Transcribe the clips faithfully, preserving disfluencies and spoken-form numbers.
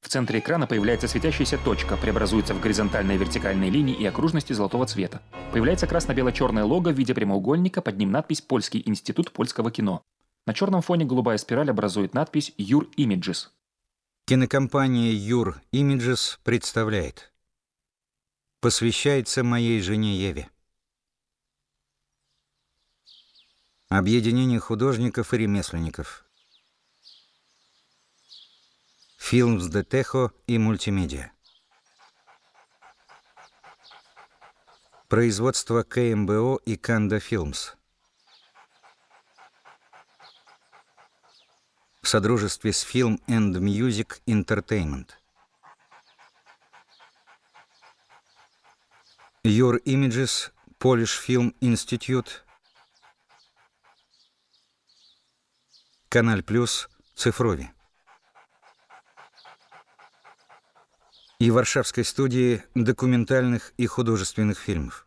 центре экрана появляется светящаяся точка, преобразуется в горизонтальные и вертикальные линии и окружности золотого цвета. Появляется красно-бело-черное лого в виде прямоугольника, под ним надпись «Польский институт польского кино». На черном фоне голубая спираль образует надпись «Юр Images». Кинокомпания Юр Images представляет. Посвящается моей жене Еве. Объединение художников и ремесленников. Films de Tejo и мультимедиа. Производство КМБО и Канда Films. В содружестве с Film and Music Entertainment. Юр Images, Polish Film Institute, Канал Плюс, Цифрови. И Варшавской студии документальных и художественных фильмов.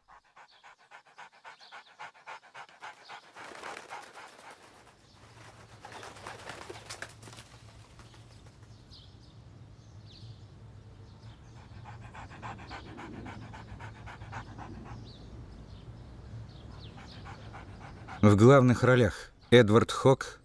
В главных ролях Эдвард Хок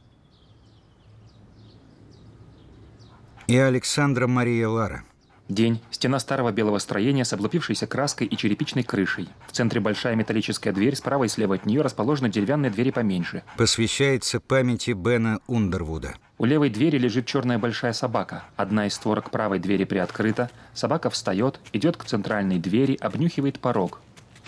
и Александра Мария Лара. День. Стена старого белого строения с облупившейся краской и черепичной крышей. В центре большая металлическая дверь, справа и слева от нее расположены деревянные двери поменьше. Посвящается памяти Бена Ундервуда. У левой двери лежит черная большая собака. Одна из створок правой двери приоткрыта. Собака встает, идет к центральной двери, обнюхивает порог.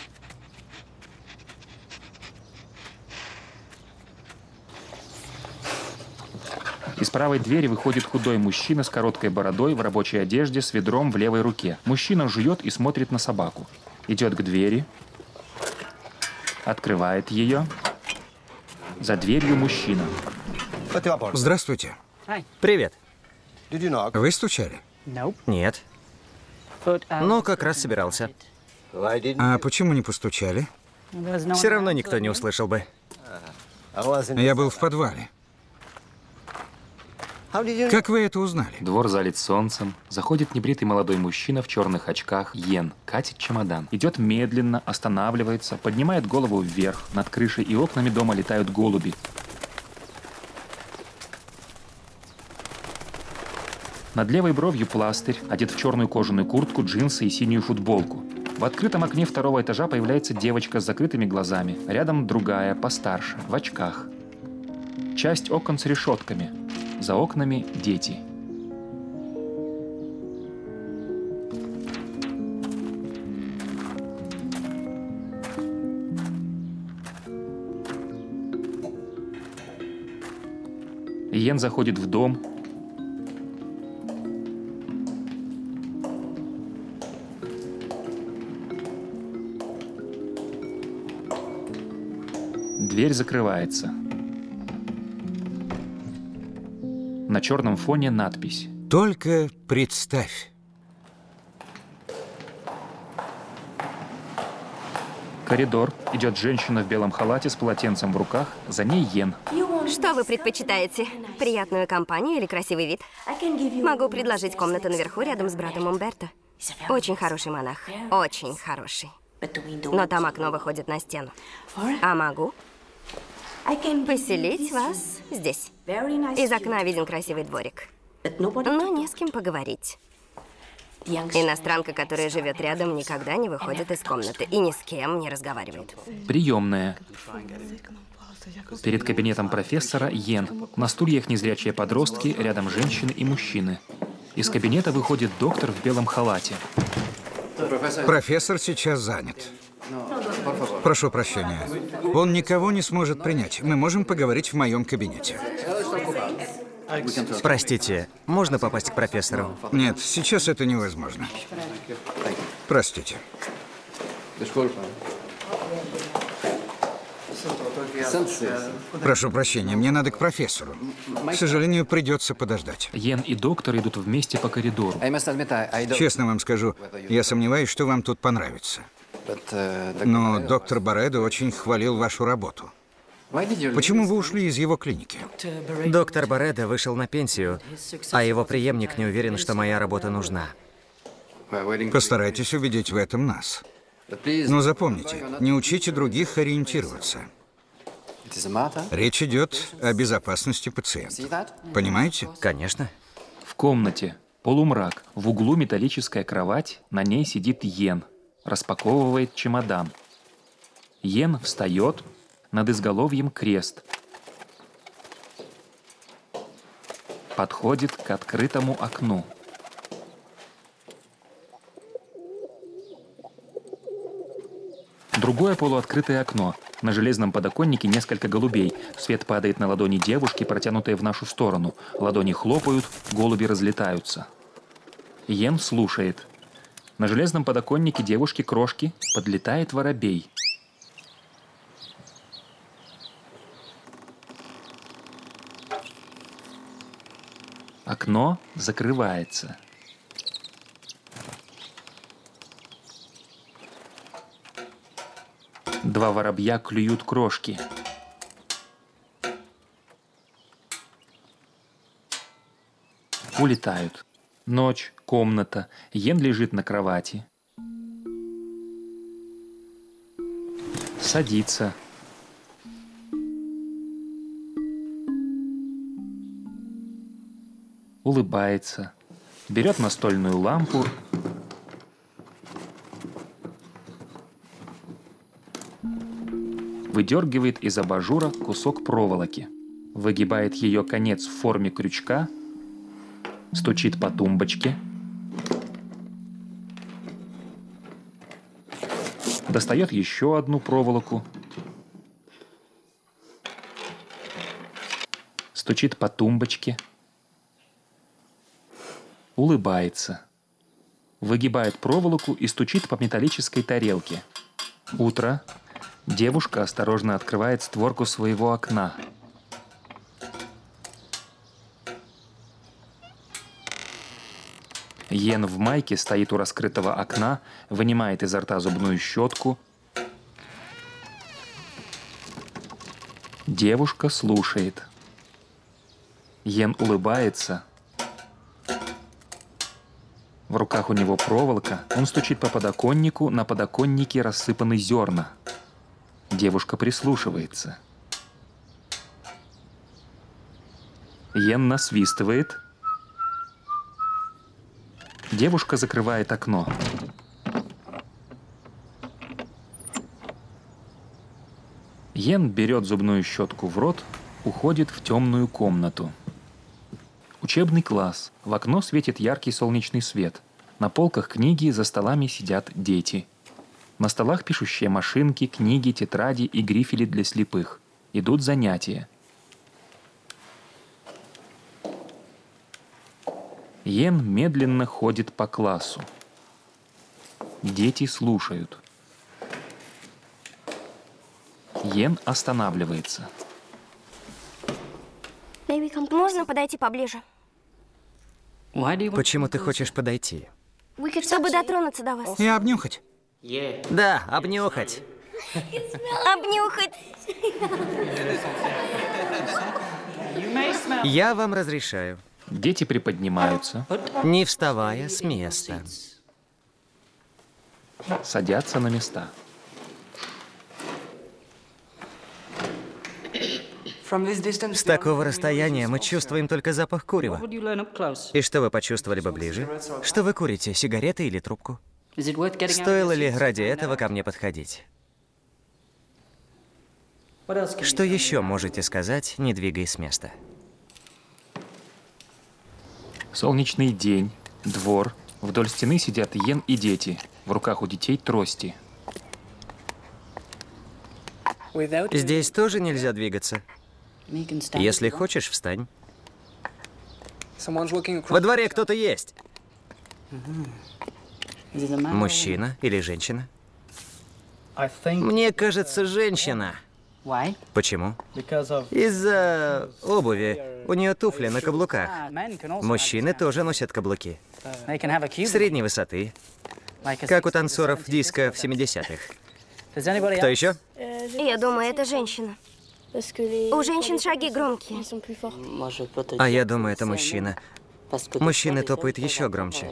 Из правой двери выходит худой мужчина с короткой бородой в рабочей одежде с ведром в левой руке. Мужчина жует и смотрит на собаку. Идет к двери, открывает ее. За дверью мужчина. Здравствуйте. Привет. Вы стучали? Нет. Но как раз собирался. А почему не постучали? Все равно никто не услышал бы. Я был в подвале. Как вы это узнали? Двор залит солнцем. Заходит небритый молодой мужчина в черных очках. Йен катит чемодан. Идет медленно, останавливается, поднимает голову вверх. Над крышей и окнами дома летают голуби. Над левой бровью пластырь, одет в черную кожаную куртку, джинсы и синюю футболку. В открытом окне второго этажа появляется девочка с закрытыми глазами. Рядом другая, постарше, в очках. Часть окон с решетками. За окнами дети. Йен заходит в дом. Дверь закрывается. На черном фоне надпись. Только представь. Коридор. Идет женщина в белом халате с полотенцем в руках. За ней Йен. Что вы предпочитаете? Приятную компанию или красивый вид? Могу предложить комнату наверху рядом с братом Умберто. Очень хороший монах. Очень хороший. Но там окно выходит на стену. А могу поселить вас здесь. Из окна виден красивый дворик. Но не с кем поговорить. Иностранка, которая живет рядом, никогда не выходит из комнаты и ни с кем не разговаривает. Приемная. Перед кабинетом профессора Йен. На стульях незрячие подростки, рядом женщины и мужчины. Из кабинета выходит доктор в белом халате. Профессор сейчас занят. Прошу прощения. Он никого не сможет принять. Мы можем поговорить в моем кабинете. Простите, можно попасть к профессору? Нет, сейчас это невозможно. Простите. Прошу прощения, мне надо к профессору. К сожалению, придется подождать. Йен и доктор идут вместе по коридору. Честно вам скажу, я сомневаюсь, что вам тут понравится. Но доктор Баредо очень хвалил вашу работу. Почему вы ушли из его клиники? Доктор Бареда вышел на пенсию, а его преемник не уверен, что моя работа нужна. Постарайтесь убедить в этом нас. Но запомните, не учите других ориентироваться. Речь идет о безопасности пациента. Понимаете? Конечно. В комнате полумрак. В углу металлическая кровать, на ней сидит Йен. Распаковывает чемодан. Йен встает, над изголовьем крест. Подходит к открытому окну. Другое полуоткрытое окно. На железном подоконнике несколько голубей. Свет падает на ладони девушки, протянутые в нашу сторону. Ладони хлопают, голуби разлетаются. Йен слушает. На железном подоконнике девушки-крошки подлетает воробей. Окно закрывается. Два воробья клюют крошки. Улетают. Ночь, комната. Йен лежит на кровати. Садится. Улыбается. Берет настольную лампу. Выдергивает из абажура кусок проволоки. Выгибает ее конец в форме крючка. Стучит по тумбочке. Достает еще одну проволоку. Стучит по тумбочке. Улыбается. Выгибает проволоку и стучит по металлической тарелке. Утро. Девушка осторожно открывает створку своего окна. Йен в майке стоит у раскрытого окна, вынимает изо рта зубную щетку. Девушка слушает. Йен улыбается. В руках у него проволока, он стучит по подоконнику, на подоконнике рассыпаны зерна. Девушка прислушивается. Йен насвистывает. Девушка закрывает окно. Йен берет зубную щетку в рот, уходит в темную комнату. Учебный класс. В окно светит яркий солнечный свет. На полках книги, за столами сидят дети. На столах пишущие машинки, книги, тетради и грифели для слепых. Идут занятия. Йен медленно ходит по классу. Дети слушают. Йен останавливается. Можно подойти поближе? Почему ты хочешь подойти? Чтобы дотронуться до вас. И обнюхать. Да, обнюхать. Обнюхать. Я вам разрешаю. Дети приподнимаются, Не вставая с места. садятся на места. С такого расстояния мы чувствуем только запах курева. И что вы почувствовали бы ближе? Что вы курите, сигареты или трубку? Стоило ли ради этого ко мне подходить? Что еще можете сказать, не двигаясь с места? Солнечный день, двор. Вдоль стены сидят Йен и дети. В руках у детей трости. Здесь тоже нельзя двигаться. Если хочешь, встань. Во дворе кто-то есть. Мужчина или женщина? Мне кажется, женщина. Почему? Из-за обуви. У нее туфли на каблуках. Мужчины тоже носят каблуки. Средней высоты. Как у танцоров диска в семидесятых. Кто еще? Я думаю, это женщина. У женщин шаги громкие. А я думаю, это мужчина. Мужчины топают еще громче.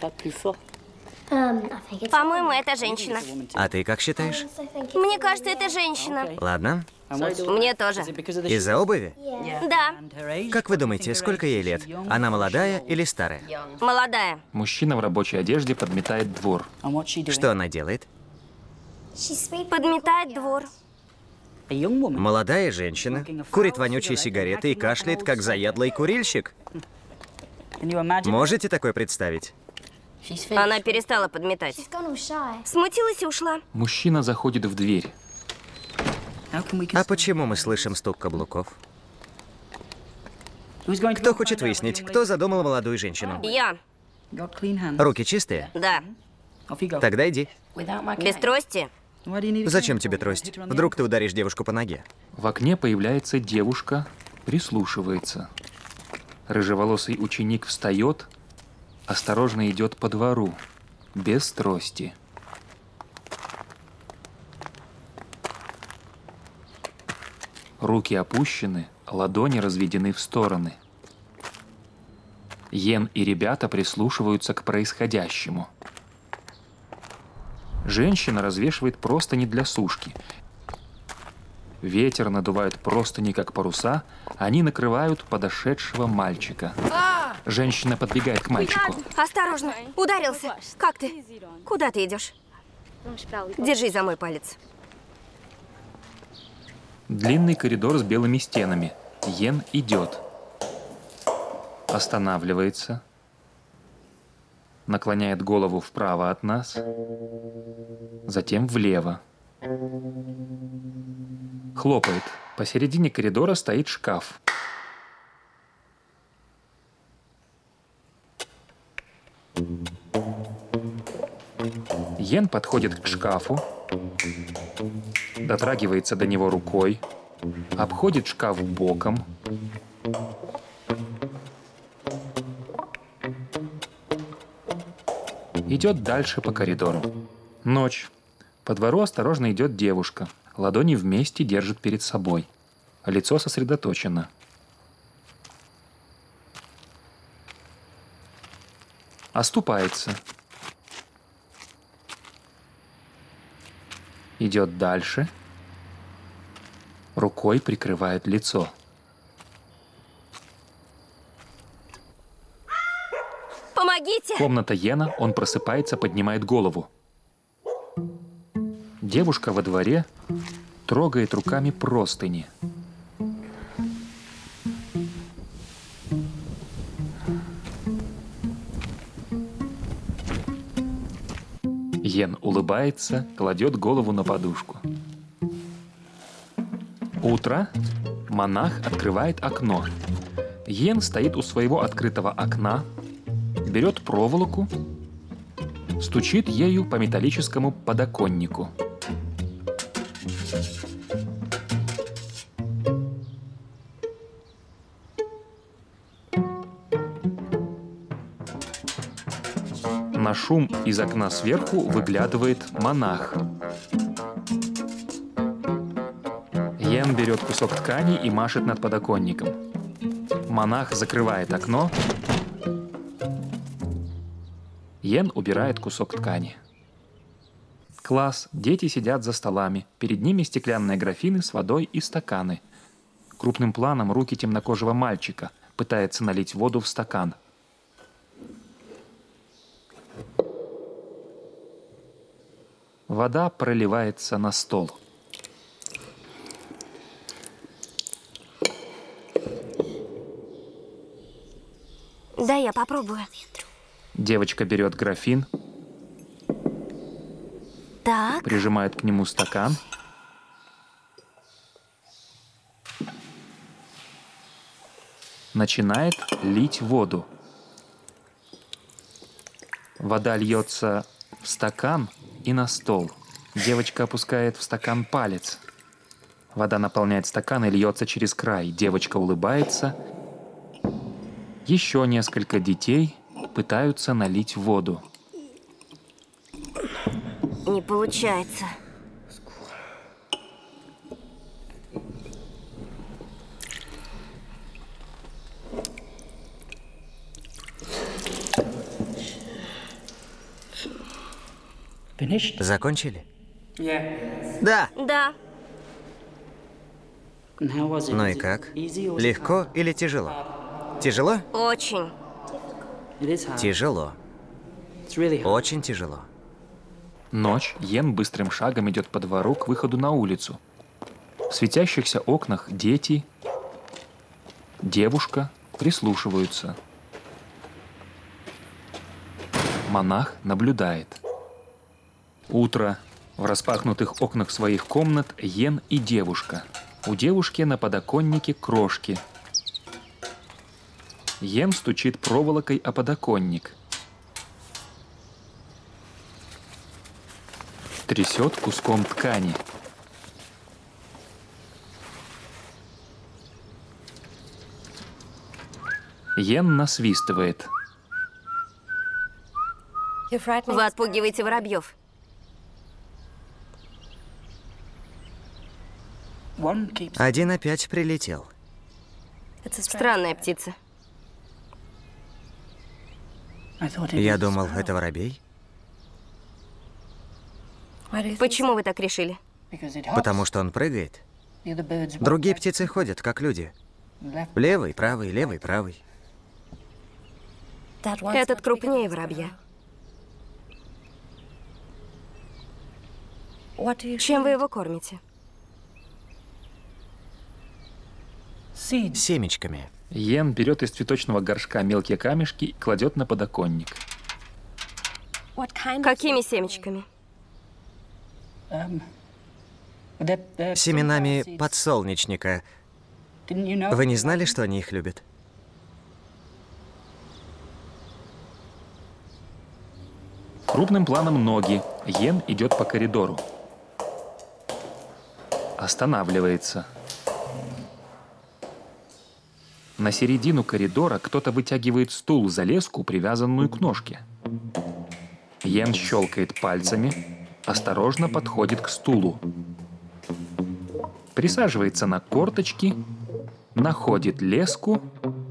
По-моему, это женщина. А ты как считаешь? Мне кажется, это женщина. Ладно. Мне тоже. Из-за обуви? Да, Как вы думаете, сколько ей лет? Она молодая или старая? молодая. Мужчина в рабочей одежде подметает двор. Что она делает? Подметает двор. Молодая женщина курит вонючие сигареты и кашляет, как заядлый курильщик. Можете такое представить? Она перестала подметать. Смутилась и ушла. Мужчина заходит в дверь. А почему мы слышим стук каблуков? Кто хочет выяснить, кто задумал молодую женщину? Я. Руки чистые? Да. Тогда иди. Без трости? Зачем тебе трость? Вдруг ты ударишь девушку по ноге? В окне появляется девушка, прислушивается. Рыжеволосый ученик встает, осторожно идет по двору, без трости. Руки опущены, ладони разведены в стороны. Йен и ребята прислушиваются к происходящему. Женщина развешивает простыни для сушки. Ветер надувает простыни, как паруса, они накрывают подошедшего мальчика. Женщина подбегает к мальчику. Осторожно, ударился. Как ты? Куда ты идешь? Держись за мой палец. Длинный коридор с белыми стенами. Йен идет. Останавливается. Наклоняет голову вправо от нас. Затем влево. Хлопает. Посередине коридора стоит шкаф. Йен подходит к шкафу, дотрагивается до него рукой, обходит шкаф боком. Идет дальше по коридору. Ночь. По двору осторожно идет девушка. Ладони вместе держит перед собой. Лицо сосредоточено. Оступается. Идет дальше. Рукой прикрывает лицо. Помогите! Комната Йена, он просыпается, поднимает голову. Девушка во дворе трогает руками простыни. Йен улыбается, кладет голову на подушку. Утро. Монах открывает окно. Йен стоит у своего открытого окна, берет проволоку, стучит ею по металлическому подоконнику. На шум из окна сверху выглядывает монах. Йен берет кусок ткани и машет над подоконником. Монах закрывает окно. Йен убирает кусок ткани. Класс. Дети сидят за столами. Перед ними стеклянные графины с водой и стаканы. Крупным планом руки темнокожего мальчика пытается налить воду в стакан. Вода проливается на стол. Да, я попробую. Девочка берет графин, Так. прижимает к нему стакан. Начинает лить воду. Вода льется в стакан и на стол. Девочка опускает в стакан палец. Вода наполняет стакан и льется через край. Девочка улыбается. Еще несколько детей пытаются налить воду. Не получается. Закончили? Да. Да. Ну и как? Легко или тяжело? Тяжело? Очень. Тяжело. Очень тяжело. Ночь. Йен быстрым шагом идет по двору к выходу на улицу. В светящихся окнах дети, девушка прислушиваются. Монах наблюдает. Утро. В распахнутых окнах своих комнат Йен и девушка. У девушки на подоконнике крошки. Йен стучит проволокой о подоконник. Трясет куском ткани. Йен насвистывает. Вы отпугиваете воробьев. Один опять прилетел. Странная птица. Я думал, это воробей. Почему вы так решили? Потому что он прыгает. Другие птицы ходят, как люди. Левый, правый, левый, правый. Этот крупнее воробья. Чем вы его кормите? Семечками. Йен берет из цветочного горшка мелкие камешки и кладет на подоконник. Какими семечками? Семенами подсолнечника. Вы не знали, что они их любят? Крупным планом ноги. Йен идет по коридору. Останавливается. На середину коридора кто-то вытягивает стул за леску, привязанную к ножке. Йен щелкает пальцами, осторожно подходит к стулу. Присаживается на корточки, находит леску,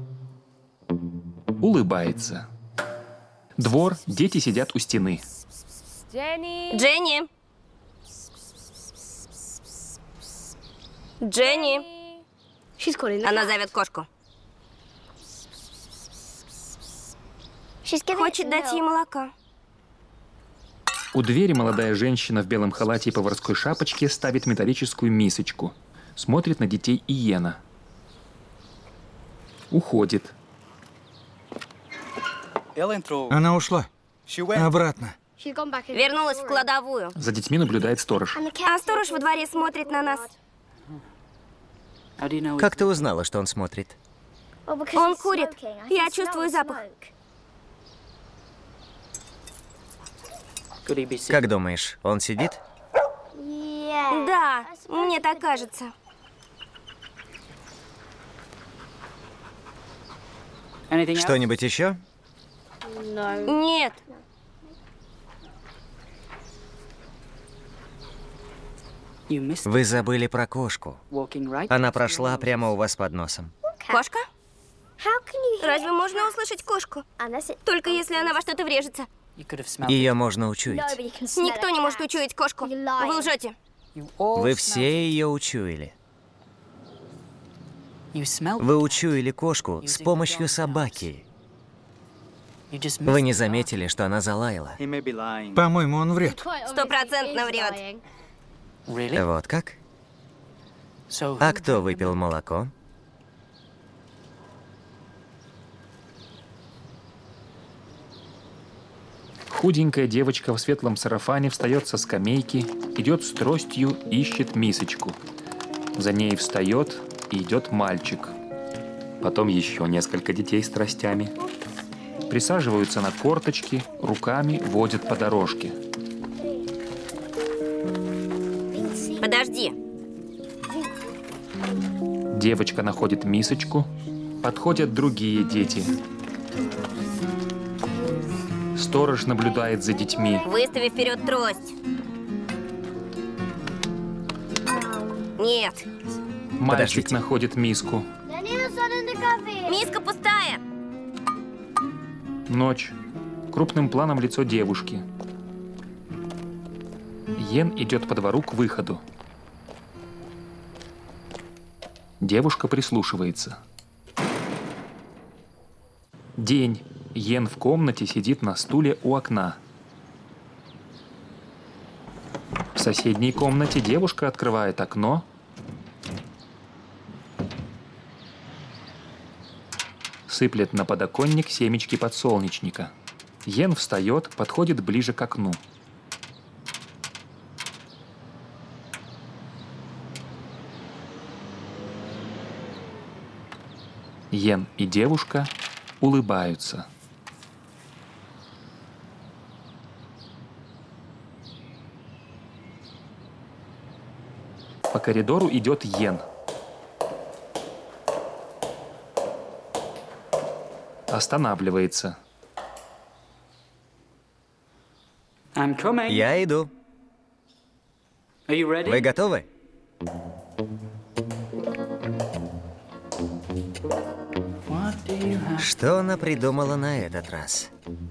улыбается. Двор, дети сидят у стены. Дженни! Дженни! Она зовет кошку. Хочет дать ей молока. У двери молодая женщина в белом халате и поварской шапочке ставит металлическую мисочку. Смотрит на детей и Йена. Уходит. Она ушла. Обратно. Вернулась в кладовую. За детьми наблюдает сторож. А сторож во дворе смотрит на нас. Как ты узнала, что он смотрит? Он курит. Я чувствую запах. Как думаешь, он сидит? Да, мне так кажется. Что-нибудь еще? Нет. Вы забыли про кошку. Она прошла прямо у вас под носом. Кошка? Разве можно услышать кошку? Только если она во что-то врежется. Ее можно учуять. Никто не может учуять кошку. Вы лжете. Вы все ее учуяли. Вы учуяли кошку с помощью собаки. Вы не заметили, что она залаяла. По-моему, он врет. Стопроцентно врет. Вот как? А кто выпил молоко? Худенькая девочка в светлом сарафане встает со скамейки, идет с тростью, ищет мисочку. За ней встает и идет мальчик. Потом еще несколько детей с тростями. Присаживаются на корточки, руками водят по дорожке. Подожди. Девочка находит мисочку, подходят другие дети. Сторож наблюдает за детьми. Выстави вперед трость. Нет. Мальчик Подождите. находит миску. Миска пустая. Ночь. Крупным планом лицо девушки. Йен идет по двору к выходу. Девушка прислушивается. День. Йен в комнате сидит на стуле у окна. В соседней комнате девушка открывает окно. Сыплет на подоконник семечки подсолнечника. Йен встает, подходит ближе к окну. Йен и девушка улыбаются. По коридору идет Йен. Останавливается. Я иду. Вы готовы? Что она придумала на этот раз?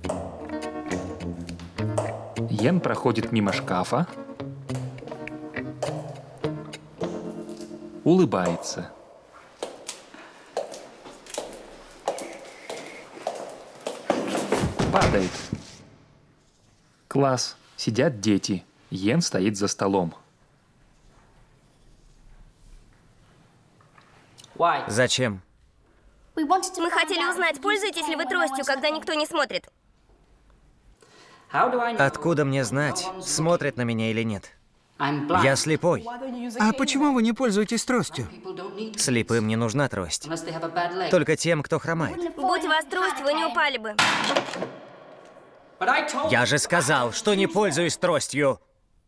Йен проходит мимо шкафа. Улыбается. Падает. Класс. Сидят дети. Йен стоит за столом. Зачем? Мы хотели узнать, пользуетесь ли вы тростью, когда никто не смотрит. Откуда мне знать, смотрят на меня или нет? Я слепой. А почему вы не пользуетесь тростью? Слепым не нужна трость. Только тем, кто хромает. Будь у вас трость, вы не упали бы. Я же сказал, что не пользуюсь тростью.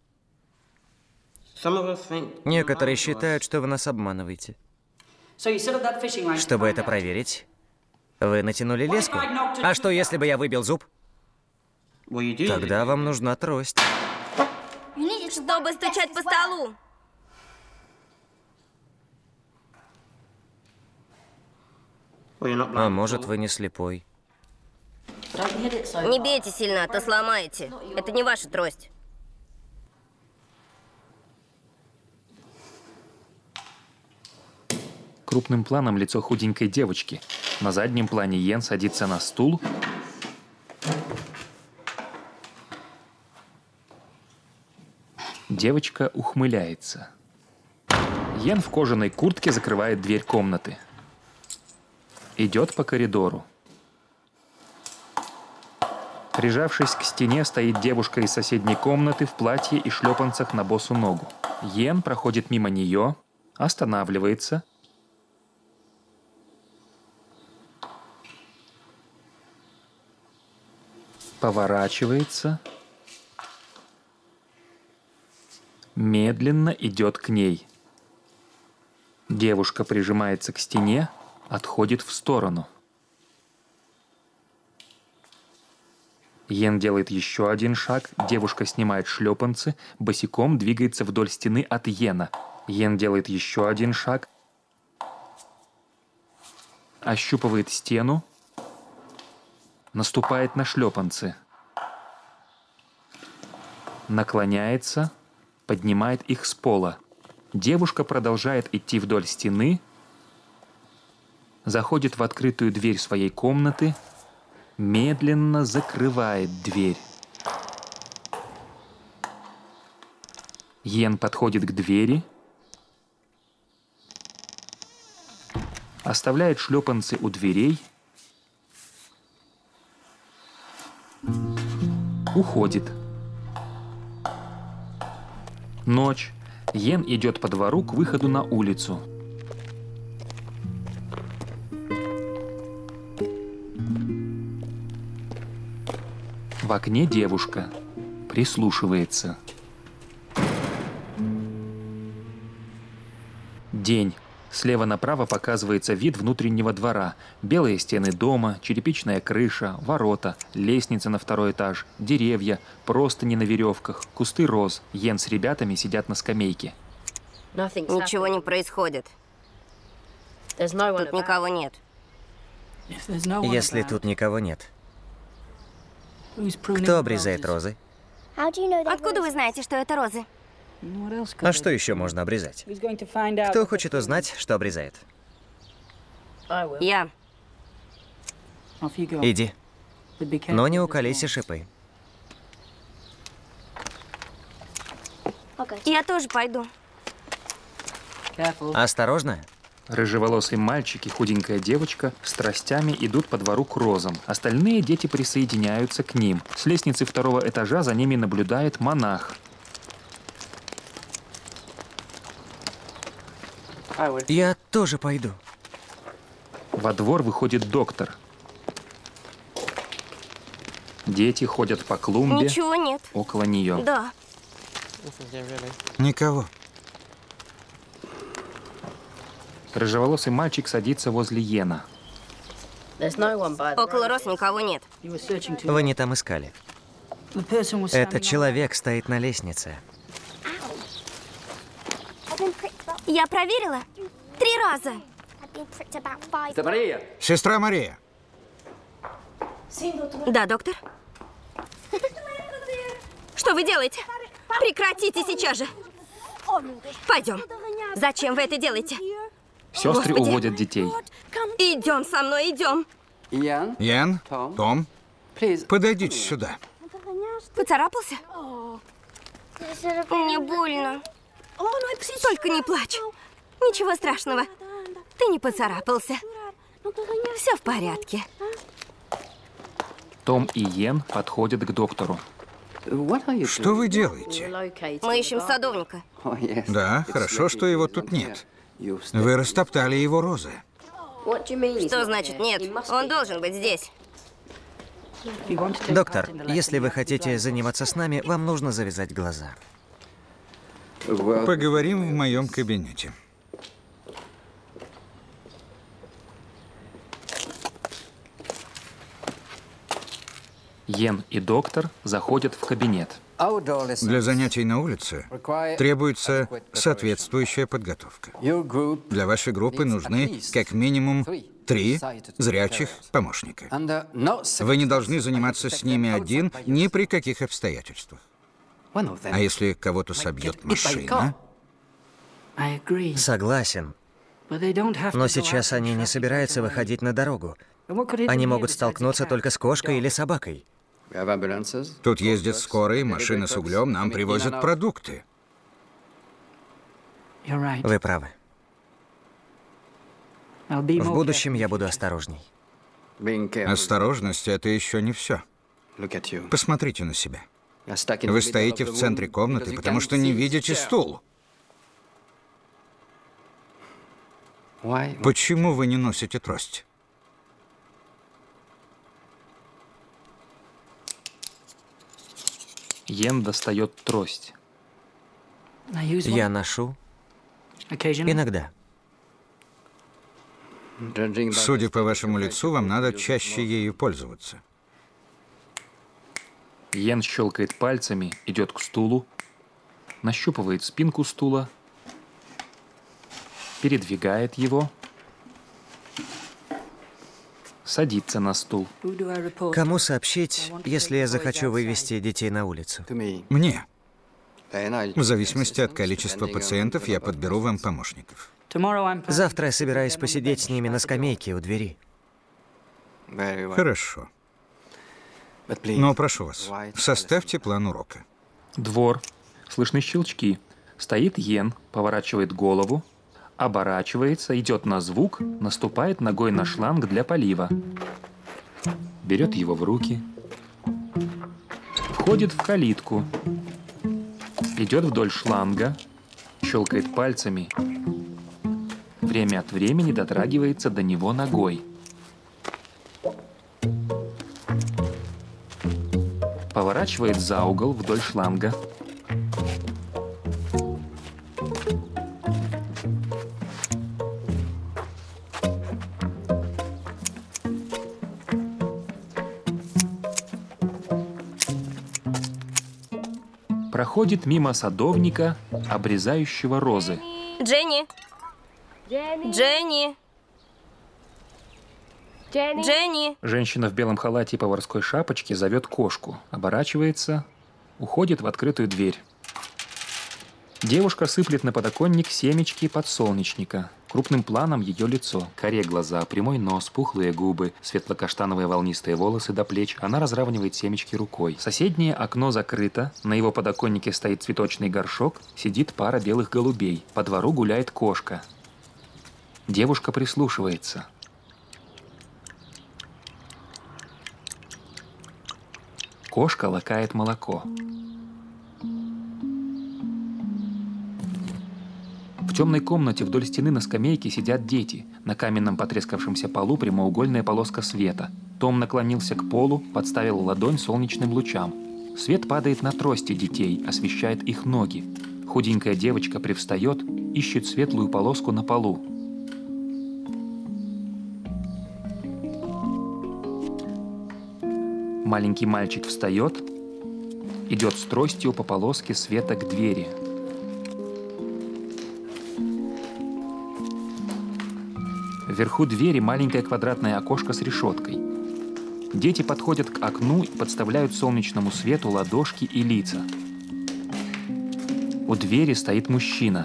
Некоторые считают, что вы нас обманываете. Чтобы это проверить, вы натянули леску. А что, если бы я выбил зуб? Тогда вам нужна трость. Чтобы стучать по столу. А может, вы не слепой? Не бейте сильно, а то сломаете. Это не ваша трость. Крупным планом лицо худенькой девочки. На заднем плане Йен садится на стул. Девочка ухмыляется. Йен в кожаной куртке закрывает дверь комнаты. Идет по коридору. Прижавшись к стене, стоит девушка из соседней комнаты в платье и шлепанцах на босу ногу. Йен проходит мимо нее, останавливается. Поворачивается. Медленно идет к ней. Девушка прижимается к стене, отходит в сторону. Йен делает еще один шаг, девушка снимает шлепанцы, босиком двигается вдоль стены от Йена. Йен делает еще один шаг, ощупывает стену, наступает на шлепанцы, наклоняется, поднимает их с пола. Девушка продолжает идти вдоль стены, заходит в открытую дверь своей комнаты, медленно закрывает дверь. Йен подходит к двери, оставляет шлепанцы у дверей, уходит. Ночь. Йен идет по двору к выходу на улицу. В окне девушка прислушивается. День. Слева направо показывается вид внутреннего двора. Белые стены дома, черепичная крыша, ворота, лестница на второй этаж, деревья, простыни на веревках, кусты роз. Йен с ребятами сидят на скамейке. Ничего не происходит. Тут никого нет. Если тут никого нет, кто обрезает розы? Откуда вы знаете, что это розы? А что еще можно обрезать? Кто хочет узнать, что обрезает? Я. Иди. Но не уколейся шипы. Я тоже пойду. Осторожно. Рыжеволосый мальчик и худенькая девочка страстями идут по двору к розам. Остальные дети присоединяются к ним. С лестницы второго этажа за ними наблюдает монах. Я тоже пойду. Во двор выходит доктор. Дети ходят по клумбе. Ничего нет. Около нее. Да. Никого. Рыжеволосый мальчик садится возле Йена. Около роз никого нет. Вы не там искали. Этот человек стоит на лестнице. Я проверила три раза. Сестра Мария. Да, доктор? Что вы делаете? Прекратите сейчас же. Пойдем. Зачем вы это делаете? Сестры Господи. уводят детей. Идем со мной, идем. Ян, Том, подойдите сюда. Поцарапался? Мне больно. Только не плачь. Ничего страшного. Ты не поцарапался. Все в порядке. Том и Йен подходят к доктору. Что вы делаете? Мы ищем садовника. Да, хорошо, что его тут нет. Вы растоптали его розы. Что значит нет? Он должен быть здесь. Доктор, если вы хотите заниматься с нами, вам нужно завязать глаза. Поговорим в моем кабинете. Йен и доктор заходят в кабинет. Для занятий на улице требуется соответствующая подготовка. Для вашей группы нужны как минимум три зрячих помощника. Вы не должны заниматься с ними один ни при каких обстоятельствах. А если кого-то собьет машина? Согласен. Но сейчас они не собираются выходить на дорогу. Они могут столкнуться только с кошкой или собакой. Тут ездят скорые, машины с углем, нам привозят продукты. Вы правы. В будущем я буду осторожней. Осторожность — это еще не все. Посмотрите на себя. Вы стоите в центре комнаты, потому что не видите стул. Почему вы не носите трость? Йен достает трость. Я ношу иногда. Судя по вашему лицу, вам надо чаще ею пользоваться. Йен щелкает пальцами, идет к стулу, нащупывает спинку стула, передвигает его, садится на стул. Кому сообщить, если я захочу вывести детей на улицу? Мне. В зависимости от количества пациентов я подберу вам помощников. Завтра я собираюсь посидеть с ними на скамейке у двери. Хорошо. Но прошу вас, составьте план урока. Двор. Слышны щелчки. Стоит Йен, поворачивает голову, оборачивается, идет на звук, наступает ногой на шланг для полива. Берет его в руки. Входит в калитку. Идет вдоль шланга, щелкает пальцами. Время от времени дотрагивается до него ногой. Поворачивает за угол вдоль шланга. Проходит мимо садовника, обрезающего розы. Дженни! Дженни! Дженни! Женщина в белом халате и поварской шапочке зовет кошку. Оборачивается. уходит в открытую дверь. Девушка сыплет на подоконник семечки подсолнечника. Крупным планом ее лицо. Карие глаза, прямой нос, пухлые губы, светло-каштановые волнистые волосы до плеч. Она разравнивает семечки рукой. Соседнее окно закрыто. На его подоконнике стоит цветочный горшок. Сидит пара белых голубей. По двору гуляет кошка. Девушка прислушивается. Кошка лакает молоко. В темной комнате вдоль стены на скамейке сидят дети. На каменном потрескавшемся полу прямоугольная полоска света. Том наклонился к полу, подставил ладонь солнечным лучам. Свет падает на трости детей, освещает их ноги. Худенькая девочка привстает, ищет светлую полоску на полу. Маленький мальчик встает, идет с тростью по полоске света к двери. Вверху двери маленькое квадратное окошко с решеткой. Дети подходят к окну и подставляют солнечному свету ладошки и лица. У двери стоит мужчина.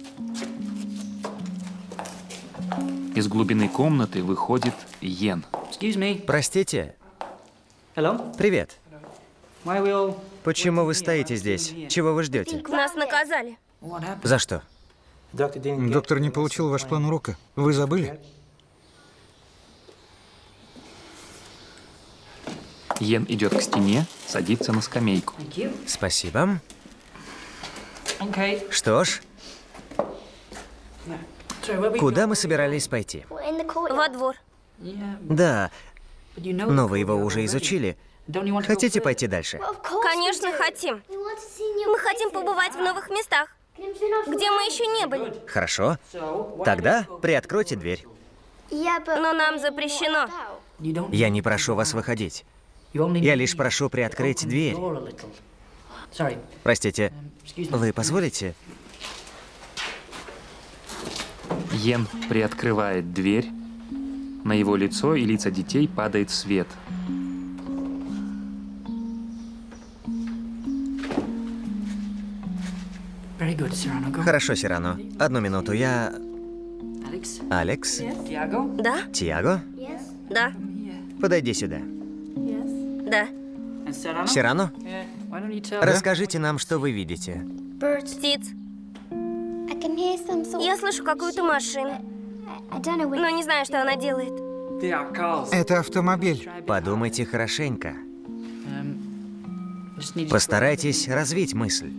Из глубины комнаты выходит Йен. Простите. Привет. Почему вы стоите здесь? Чего вы ждете? Нас наказали. За что? Доктор не получил ваш план урока. Вы забыли? Йен идет к стене, садится на скамейку. Спасибо. Что ж, куда мы собирались пойти? Во двор. Да, но вы его уже изучили. Хотите пойти дальше? Конечно, хотим. Мы хотим побывать в новых местах, где мы еще не были. Хорошо. Тогда приоткройте дверь. Но нам запрещено. Я не прошу вас выходить. Я лишь прошу приоткрыть дверь. Простите, вы позволите? Йен приоткрывает дверь. На его лицо и лица детей падает свет. Хорошо, Сирано. Одну минуту. Я... Алекс? Да? Тиаго? Да. Подойди сюда. Да. Сирано? Расскажите нам, что вы видите. Птиц. Я слышу какую-то машину, но не знаю, что она делает. Это автомобиль. Подумайте хорошенько. Постарайтесь развить мысль.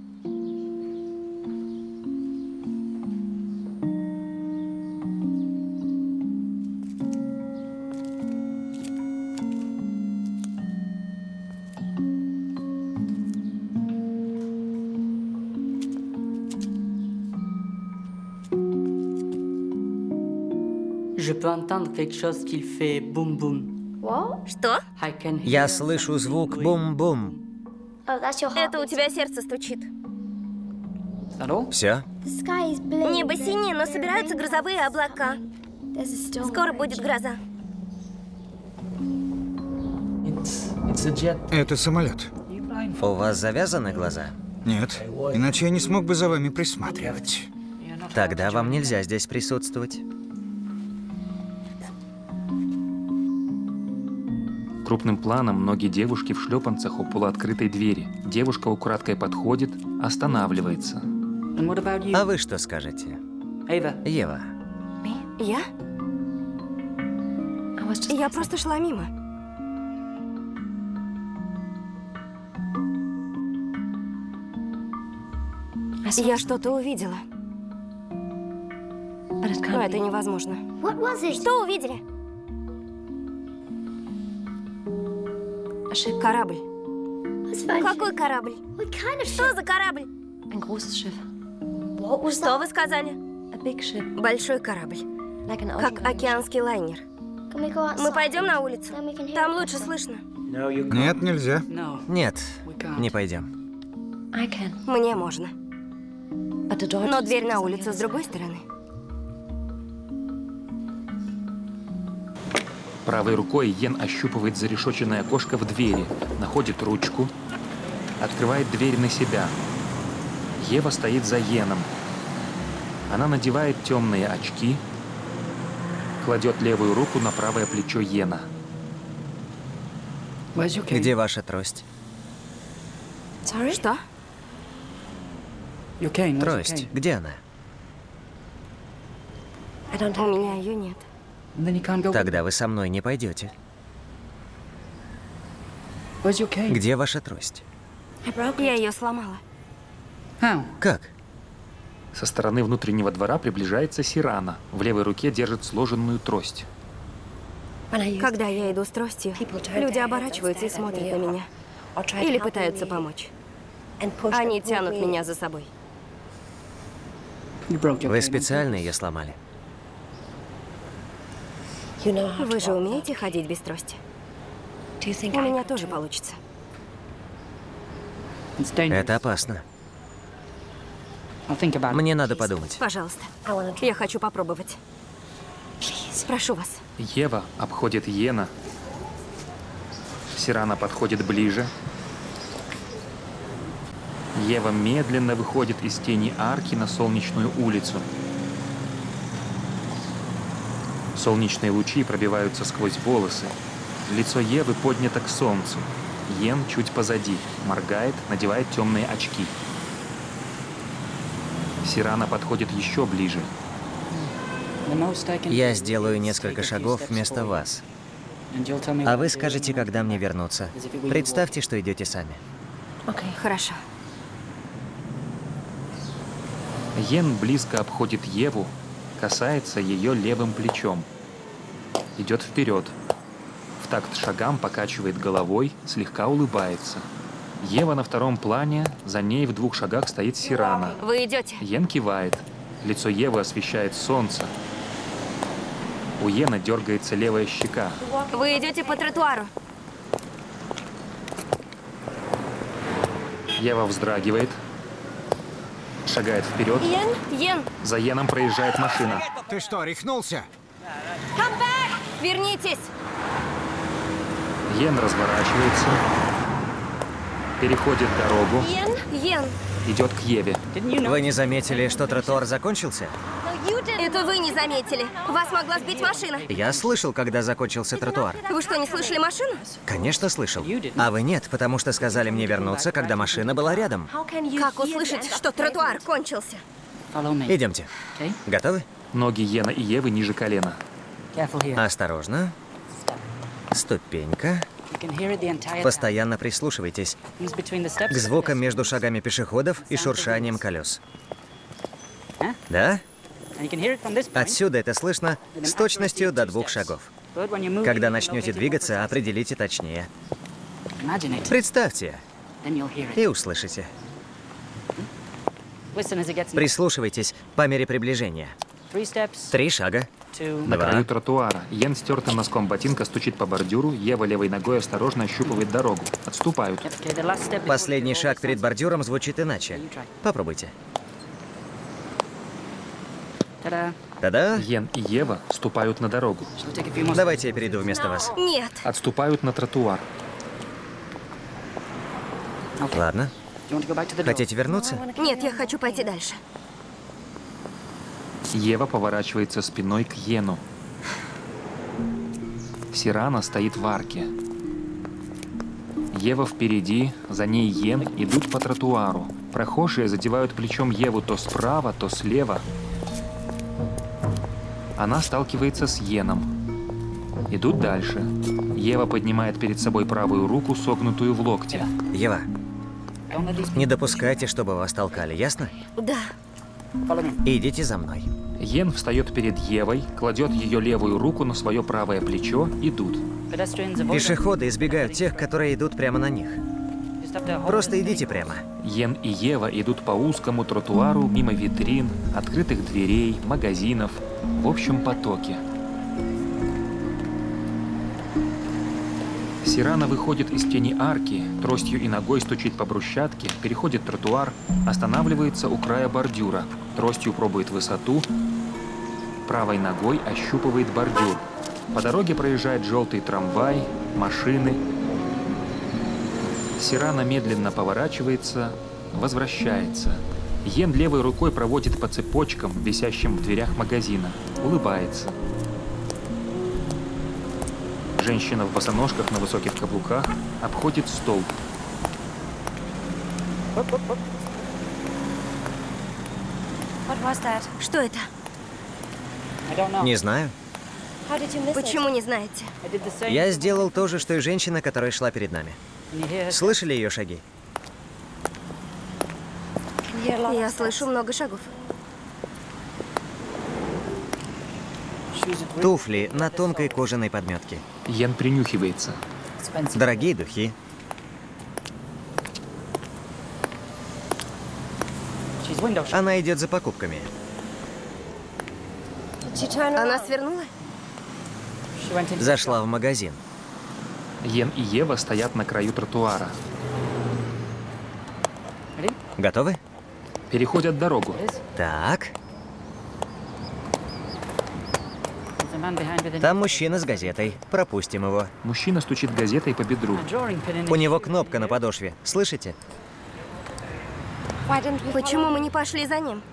Je peux entendre quelque chose qui fait boum boum. Что? I can hear... Я слышу звук бум-бум. Это у тебя сердце стучит. Allô? Все? Небо синее, но собираются грозовые облака. Скоро будет гроза. It's, it's a jet. Это самолет. You blind? У вас завязаны глаза? Нет, иначе я не смог бы за вами присматривать. You're not Тогда вам нельзя здесь присутствовать. Крупным планом ноги девушки в шлепанцах у полуоткрытой двери. Девушка украдкой подходит, останавливается. And what about you? А вы что скажете? Ava. Ева. Я? Я просто шла мимо. Я что-то увидела. Но это невозможно. Что увидели? Корабль. Какой корабль? Что за корабль? Что вы сказали? Большой корабль. Как океанский лайнер. Мы пойдем на улицу? Там лучше слышно. No, you can't. Нет, нельзя. No. Нет, We can't. не пойдем. Мне можно. Но дверь на улицу с другой стороны. Правой рукой Йен ощупывает зарешоченное окошко в двери, находит ручку, открывает дверь на себя. Ева стоит за Йеном. Она надевает темные очки, кладет левую руку на правое плечо Йена. Где ваша трость? Что? Трость. Где она? У меня ее нет. Тогда вы со мной не пойдете. Где ваша трость? Я ее сломала. Как? Со стороны внутреннего двора приближается Сирана. В левой руке держит сложенную трость. Когда я иду с тростью, люди оборачиваются и смотрят на меня. Или пытаются помочь. Они тянут меня за собой. Вы специально ее сломали? Вы же умеете ходить без трости? У меня тоже получится. Это опасно. Мне надо подумать. Пожалуйста. Я хочу попробовать. Прошу вас. Ева обходит Йена. Сирана подходит ближе. Ева медленно выходит из тени арки на солнечную улицу. Солнечные лучи пробиваются сквозь волосы. Лицо Евы поднято к солнцу. Йен чуть позади, моргает, надевает темные очки. Сирана подходит еще ближе. Я сделаю несколько шагов вместо вас. А вы скажете, когда мне вернуться. Представьте, что идете сами. Хорошо. Йен близко обходит Еву, касается ее левым плечом. Идет вперед. В такт шагам покачивает головой, слегка улыбается. Ева на втором плане, за ней в двух шагах стоит Сирана. Вы идете? Йен кивает. Лицо Евы освещает солнце. У Йена дергается левая щека. Вы идете по тротуару. Ева вздрагивает, шагает вперед. Йен, Йен, За Йеном проезжает машина. Ты что, рехнулся? вернитесь. Йен разворачивается, переходит дорогу, Йен, Йен. идет к Еве. Вы не заметили, что тротуар закончился? Это вы не заметили. Вас могла сбить машина. Я слышал, когда закончился тротуар. Вы что, не слышали машину? Конечно, слышал. А вы нет, потому что сказали мне вернуться, когда машина была рядом. Как услышать, что тротуар кончился? Идемте. Готовы? Ноги Йена и Евы ниже колена. Осторожно. Ступенька. Постоянно прислушивайтесь к звукам между шагами пешеходов и шуршанием колес. Да? Отсюда это слышно с точностью до двух шагов. Когда начнете двигаться, определите точнее. Представьте и услышите. Прислушивайтесь по мере приближения. Три шага. На Два. краю тротуара Йен стертым носком ботинка стучит по бордюру, Ева левой ногой осторожно ощупывает дорогу. Отступают. Последний шаг перед бордюром звучит иначе. Попробуйте. Та-да. Йен и Ева ступают на дорогу. Давайте я перейду вместо вас. Нет. Отступают на тротуар. Ладно. Хотите вернуться? Нет, я хочу пойти дальше. Ева поворачивается спиной к Йену. Сирана стоит в арке. Ева впереди, за ней Йен идут по тротуару. Прохожие задевают плечом Еву то справа, то слева. Она сталкивается с Йеном. Идут дальше. Ева поднимает перед собой правую руку, согнутую в локте. Ева, не допускайте, чтобы вас толкали, ясно? Да. Идите за мной. Йен встает перед Евой, кладет ее левую руку на свое правое плечо, идут. Пешеходы избегают тех, которые идут прямо на них. Просто идите прямо. Йен и Ева идут по узкому тротуару мимо витрин, открытых дверей, магазинов, в общем потоке. Сирана выходит из тени арки, тростью и ногой стучит по брусчатке, переходит тротуар, останавливается у края бордюра, тростью пробует высоту, правой ногой ощупывает бордюр. По дороге проезжает желтый трамвай, машины. Сирана медленно поворачивается, возвращается. Йен левой рукой проводит по цепочкам, висящим в дверях магазина. Улыбается. Женщина в босоножках на высоких каблуках обходит стол. Что это? Не знаю. Почему не знаете? Я сделал то же, что и женщина, которая шла перед нами. Слышали ее шаги? Я слышу много шагов. Туфли на тонкой кожаной подметке. Йен принюхивается. Дорогие духи. Она идет за покупками. Она свернула? Зашла в магазин. Йен и Ева стоят на краю тротуара. Готовы? Переходят дорогу. Так. Там мужчина с газетой. Пропустим его. Мужчина стучит газетой по бедру. У него кнопка на подошве. Слышите? Почему мы не пошли за ним?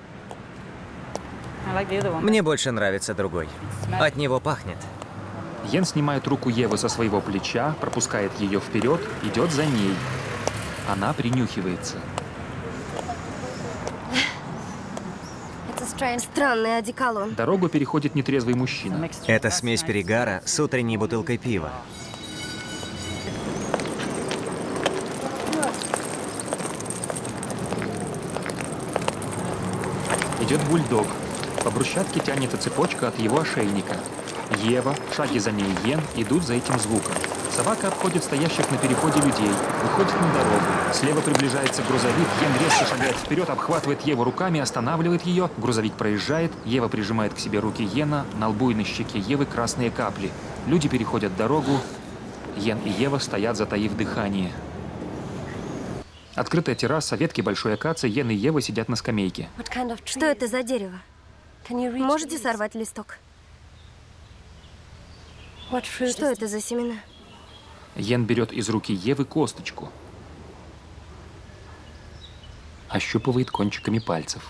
Мне больше нравится другой. От него пахнет. Йен снимает руку Евы со своего плеча, пропускает ее вперед, идет за ней. Она принюхивается. Странный одеколон. Дорогу переходит нетрезвый мужчина. Это смесь перегара с утренней бутылкой пива. Идет бульдог. По брусчатке тянется цепочка от его ошейника. Ева, в шаге за ней Йен, идут за этим звуком. Собака обходит стоящих на переходе людей, выходит на дорогу. Слева приближается грузовик, Йен резко шагает вперед, обхватывает Еву руками, останавливает ее. Грузовик проезжает, Ева прижимает к себе руки Йена, на лбу и на щеке Евы красные капли. Люди переходят дорогу. Йен и Ева стоят, затаив дыхание. Открытая терраса, ветки большой акации, Йен и Ева сидят на скамейке. Что это за дерево? Можете сорвать листок? Что это за семена? Йен берет из руки Евы косточку. Ощупывает кончиками пальцев.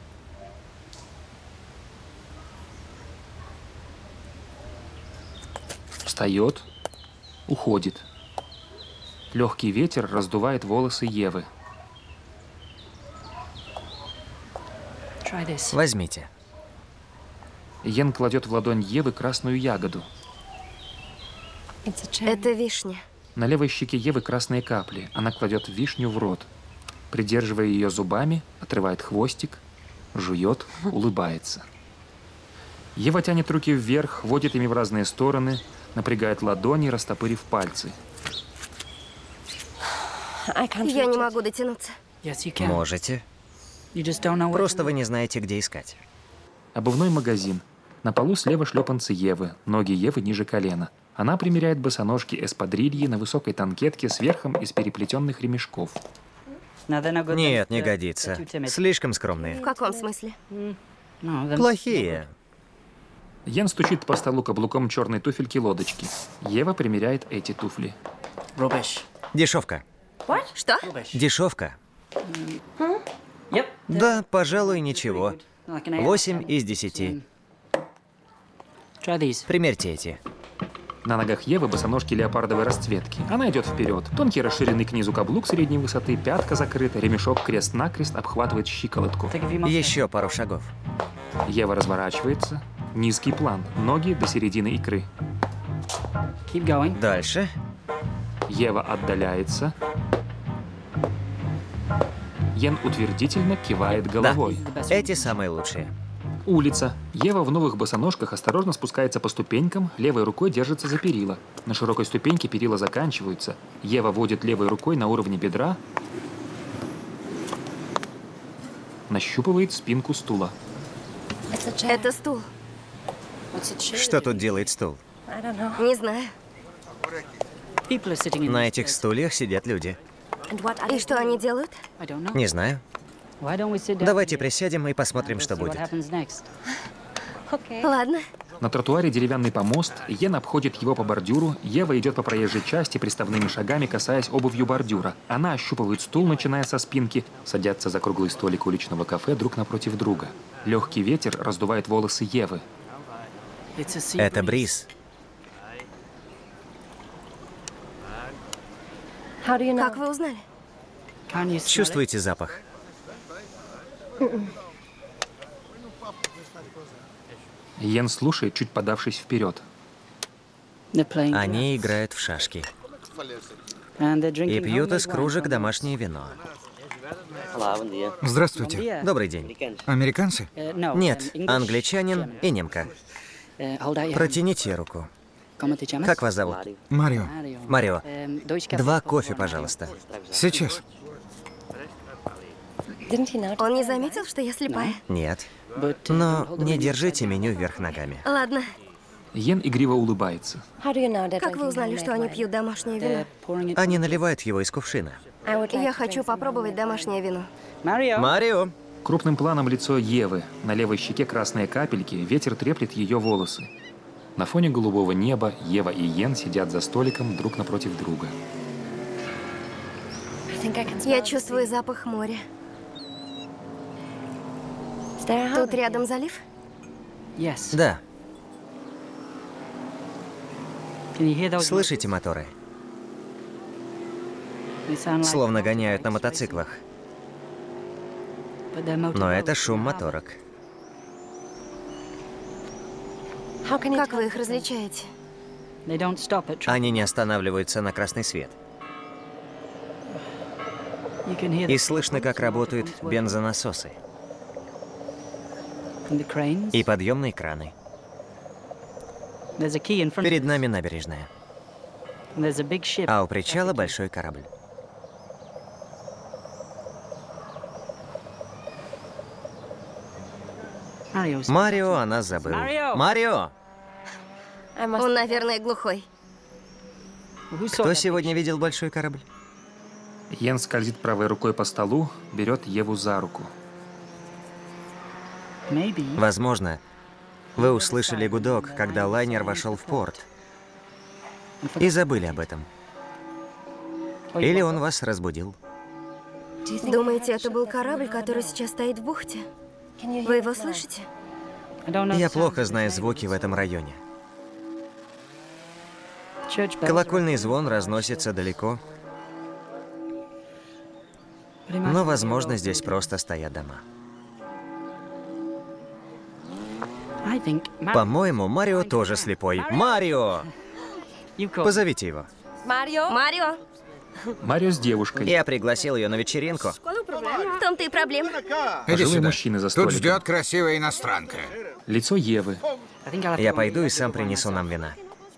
Встает, уходит. Легкий ветер раздувает волосы Евы. Возьмите. Йен кладет в ладонь Евы красную ягоду. Это вишня. На левой щеке Евы красные капли. Она кладет вишню в рот. Придерживая ее зубами, отрывает хвостик, жует, улыбается. Ева тянет руки вверх, водит ими в разные стороны, напрягает ладони, растопырив пальцы. Я не могу дотянуться. Можете. Просто вы не знаете, где искать. Обувной магазин. На полу слева шлепанцы Евы, ноги Евы ниже колена. Она примеряет босоножки эспадрильи на высокой танкетке с верхом из переплетенных ремешков. Нет, не годится. Слишком скромные. В каком смысле? Плохие. Йен стучит по столу каблуком черной туфельки лодочки. Ева примеряет эти туфли. Дешевка. Что? Дешевка. Да, пожалуй, ничего. Восемь из десяти. Примерьте эти. На ногах Евы босоножки леопардовой расцветки. Она идет вперед. Тонкий расширенный к низу каблук средней высоты, пятка закрыта, ремешок крест-накрест обхватывает щиколотку. Еще пару шагов. Ева разворачивается. Низкий план. Ноги до середины икры. Дальше. Ева отдаляется. Йен утвердительно кивает головой. Да, эти самые лучшие. Улица. Ева в новых босоножках осторожно спускается по ступенькам, левой рукой держится за перила. На широкой ступеньке перила заканчиваются. Ева водит левой рукой на уровне бедра, нащупывает спинку стула. Это стул. Что тут делает стул? Не знаю. На этих стульях сидят люди. И что они делают? Не знаю. Давайте присядем и посмотрим, что будет. Ладно. На тротуаре деревянный помост, Йен обходит его по бордюру, Ева идет по проезжей части приставными шагами, касаясь обувью бордюра. Она ощупывает стул, начиная со спинки, садятся за круглый столик уличного кафе друг напротив друга. Легкий ветер раздувает волосы Евы. Это бриз. Как вы узнали? Чувствуете запах? Йен слушает, чуть подавшись вперед. Они играют в шашки. И пьют из кружек домашнее вино. Здравствуйте. Добрый день. Американцы? Нет, англичанин и немка. Протяните руку. Как вас зовут? Марио. Марио. Два кофе, пожалуйста. Сейчас. Он не заметил, что я слепая? Нет. Но не держите меню вверх ногами. Ладно. Йен игриво улыбается. Как вы узнали, что они пьют домашнее вино? Они наливают его из кувшина. Я хочу попробовать домашнее вино. Марио! Крупным планом лицо Евы. На левой щеке красные капельки, ветер треплет ее волосы. На фоне голубого неба Ева и Йен сидят за столиком друг напротив друга. Я чувствую запах моря. Тут рядом залив? Да. Слышите моторы? Словно гоняют на мотоциклах. Но это шум моторок. Как вы их различаете? Они не останавливаются на красный свет. И слышно, как работают бензонасосы. И подъемные краны. Перед нами набережная. А у причала большой корабль. Марио о нас забыл. Марио! Он, наверное, глухой. Кто сегодня видел большой корабль? Йен скользит правой рукой по столу, берет Еву за руку. Возможно, вы услышали гудок, когда лайнер вошел в порт. И забыли об этом. Или он вас разбудил. Думаете, это был корабль, который сейчас стоит в бухте? Вы его слышите? Я плохо знаю звуки в этом районе. Колокольный звон разносится далеко. Но, возможно, здесь просто стоят дома. По-моему, Марио тоже слепой. Марио! Позовите его. Марио? Марио? Марио с девушкой. Я пригласил ее на вечеринку. В том-то и проблема. Иди Пожилой сюда. мужчина за Тут столиком. ждет красивая иностранка. Лицо Евы. Я пойду и сам принесу нам вина.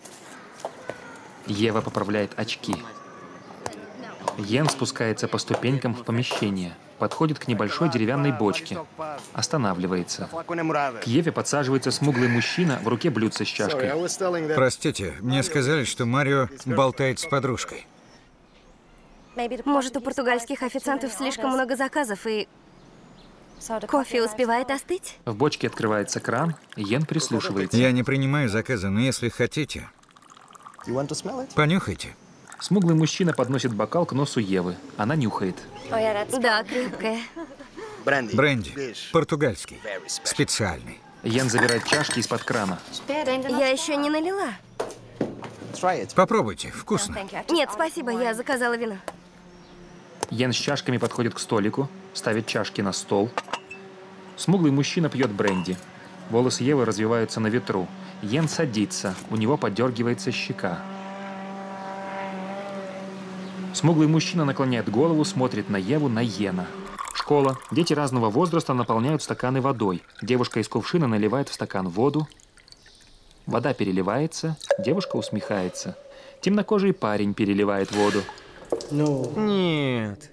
Ева поправляет очки. Йен спускается по ступенькам в помещение. Подходит к небольшой деревянной бочке. Останавливается. К Еве подсаживается смуглый мужчина, в руке блюдце с чашкой. Простите, мне сказали, что Марио болтает с подружкой. Может, у португальских официантов слишком много заказов, и кофе успевает остыть? В бочке открывается кран, Йен прислушивается. Я не принимаю заказы, но если хотите, понюхайте. Смуглый мужчина подносит бокал к носу Евы. Она нюхает. Да, крепкая. Бренди. Португальский. Специальный. Йен забирает чашки из-под крана. Я еще не налила. Попробуйте, вкусно. Нет, спасибо, я заказала вино. Йен с чашками подходит к столику, ставит чашки на стол. Смуглый мужчина пьет бренди. Волосы Евы развиваются на ветру. Йен садится, у него подергивается щека. Смуглый мужчина наклоняет голову, смотрит на Еву, на Йена. Школа. Дети разного возраста наполняют стаканы водой. Девушка из кувшина наливает в стакан воду. Вода переливается, девушка усмехается. Темнокожий парень переливает воду. Нет.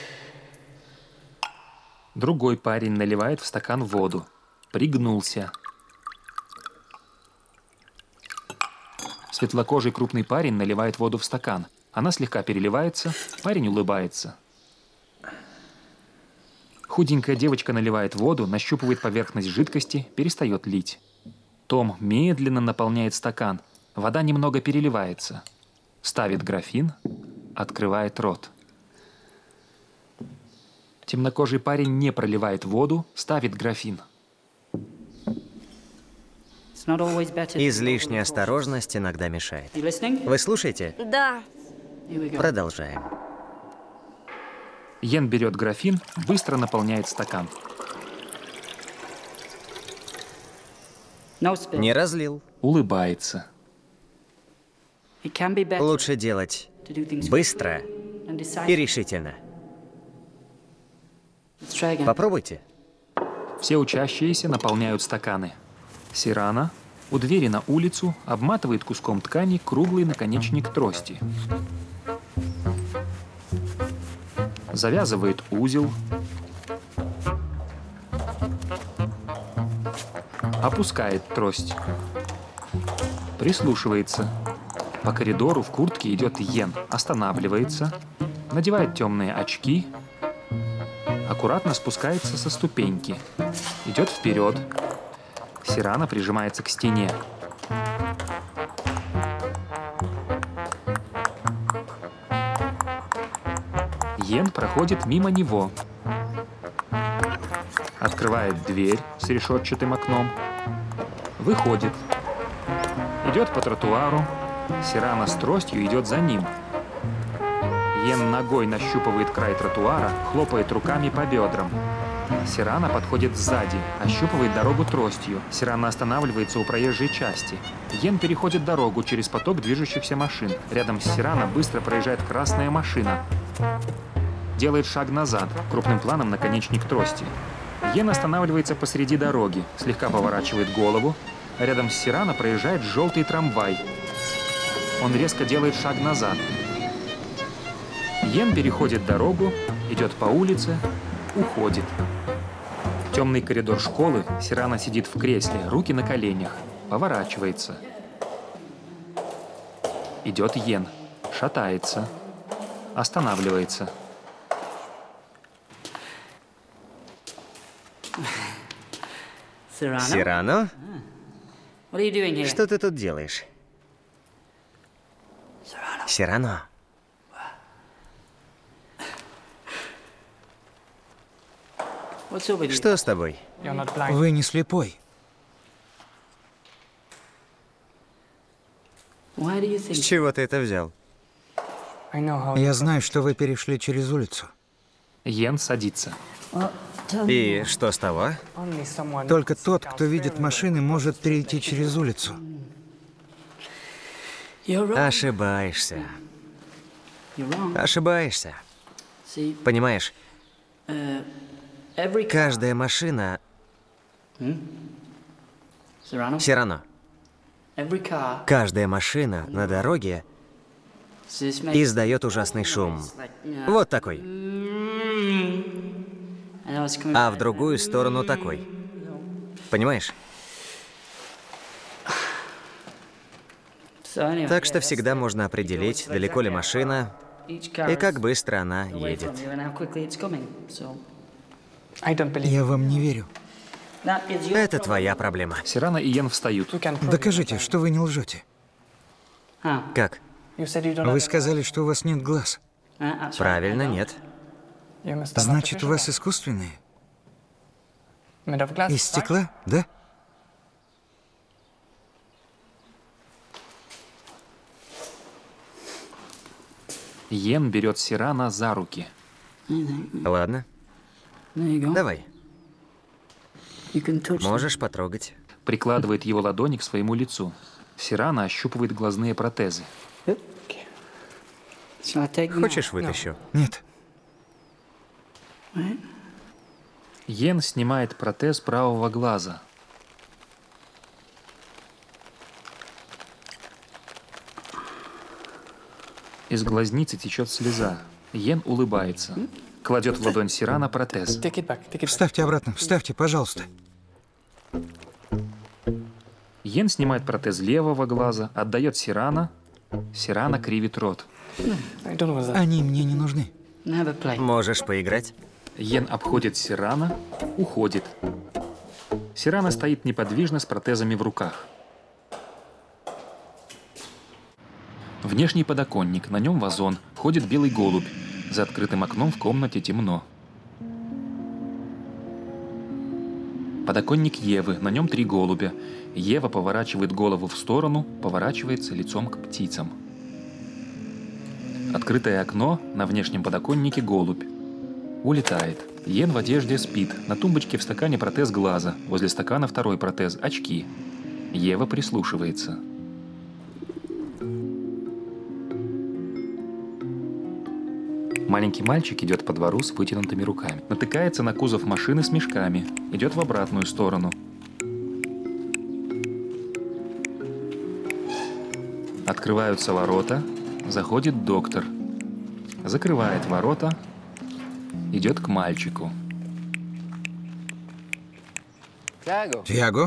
Другой парень наливает в стакан воду. Пригнулся. Светлокожий крупный парень наливает воду в стакан. Она слегка переливается, парень улыбается. Худенькая девочка наливает воду, нащупывает поверхность жидкости, перестает лить. Потом медленно наполняет стакан. Вода немного переливается. Ставит графин, открывает рот. Темнокожий парень не проливает воду, ставит графин. Излишняя осторожность иногда мешает. Вы слушаете? Да. Продолжаем. Йен берет графин, быстро наполняет стакан. Не разлил. Улыбается. Лучше делать быстро и решительно. Попробуйте. Все учащиеся наполняют стаканы. Сирана у двери на улицу обматывает куском ткани круглый наконечник трости. Завязывает узел. Опускает трость. Прислушивается. По коридору в куртке идет Йен. Останавливается. Надевает темные очки. Аккуратно спускается со ступеньки. Идет вперед. Сирана прижимается к стене. Йен проходит мимо него. Открывает дверь с решетчатым окном. Выходит. Идет по тротуару. Сирана с тростью идет за ним. Йен ногой нащупывает край тротуара, хлопает руками по бедрам. Сирана подходит сзади, ощупывает дорогу тростью. Сирана останавливается у проезжей части. Йен переходит дорогу через поток движущихся машин. Рядом с Сирана быстро проезжает красная машина. Делает шаг назад, крупным планом наконечник трости. Йен останавливается посреди дороги, слегка поворачивает голову. Рядом с Сирана проезжает желтый трамвай. Он резко делает шаг назад. Йен переходит дорогу, идет по улице, уходит. Темный коридор школы. Сирана сидит в кресле, руки на коленях. Поворачивается. Идет Йен. Шатается. Останавливается. Сирано? Что ты тут делаешь? Сирано. Что с тобой? Вы не слепой. С чего ты это взял? Я знаю, что вы перешли через улицу. Йен садится. И что с того? Только тот, кто видит машины, может перейти через улицу. Ошибаешься. Ошибаешься. Понимаешь, каждая машина... Сирано. Каждая машина на дороге издает ужасный шум. Вот такой. А в другую сторону такой. Понимаешь? Так что всегда можно определить, далеко ли машина и как быстро она едет. Я вам не верю. Это твоя проблема. Сирана и Йен встают. Докажите, что вы не лжете. Как? Вы сказали, что у вас нет глаз. Правильно, нет. Значит, у вас искусственные? Из стекла, да? Йен берет Сирана за руки. Ладно. Давай. Можешь потрогать. Прикладывает его ладони к своему лицу. Сирана ощупывает глазные протезы. Хочешь, вытащу? Нет. Йен снимает протез правого глаза. Из глазницы течет слеза. Йен улыбается. Кладет в ладонь Сирана протез. Вставьте обратно, вставьте, пожалуйста. Йен снимает протез левого глаза, отдает Сирана. Сирана кривит рот. Они мне не нужны. Можешь поиграть? Йен обходит Сирана, уходит. Сирана стоит неподвижно с протезами в руках. Внешний подоконник, на нем вазон, ходит белый голубь. За открытым окном в комнате темно. Подоконник Евы, на нем три голубя. Ева поворачивает голову в сторону, поворачивается лицом к птицам. Открытое окно, на внешнем подоконнике голубь. Улетает. Йен в одежде спит. На тумбочке в стакане протез глаза. Возле стакана второй протез, очки. Ева прислушивается. Маленький мальчик идет по двору с вытянутыми руками. Натыкается на кузов машины с мешками. Идет в обратную сторону. Открываются ворота. Заходит доктор. Закрывает ворота. Идет к мальчику. Тиаго,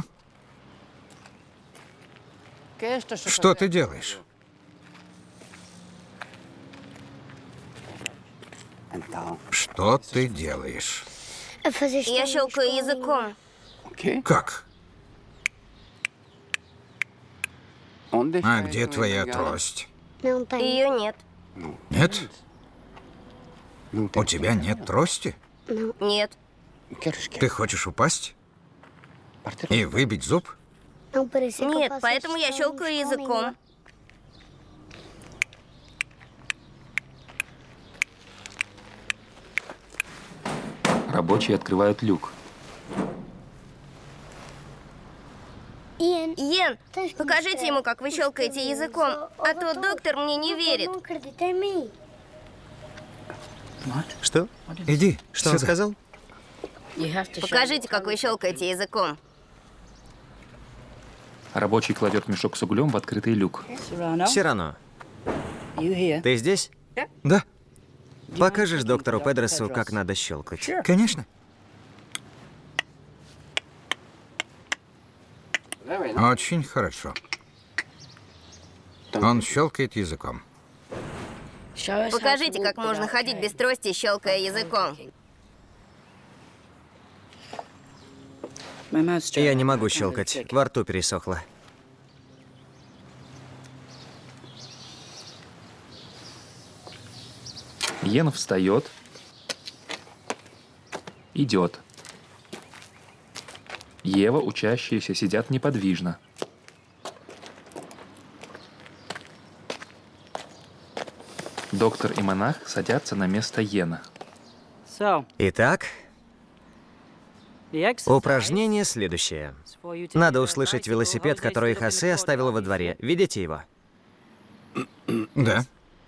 что ты делаешь? Что ты делаешь? Я щелкаю языком. Как? А где твоя трость? Ее нет. Нет? У тебя нет трости? Нет. Ты хочешь упасть? И выбить зуб? Нет, поэтому я щелкаю языком. Рабочие открывают люк. Йен, покажите ему, как вы щелкаете языком, а то доктор мне не верит. Что? Иди, Что он сказал? Покажите, как вы щелкаете языком. Рабочий кладет мешок с углем в открытый люк. Сирано, ты здесь? Да, Покажешь доктору Педросу, как надо щелкать? конечно. Очень хорошо. Он щелкает языком. Покажите, как можно ходить без трости, щелкая языком. Я не могу щелкать, во рту пересохло. Йен встает. Идет. Ева, учащиеся, сидят неподвижно. Доктор и монах садятся на место Йена. Итак, упражнение следующее. Надо услышать велосипед, который Хосе оставил во дворе. Видите его? Да.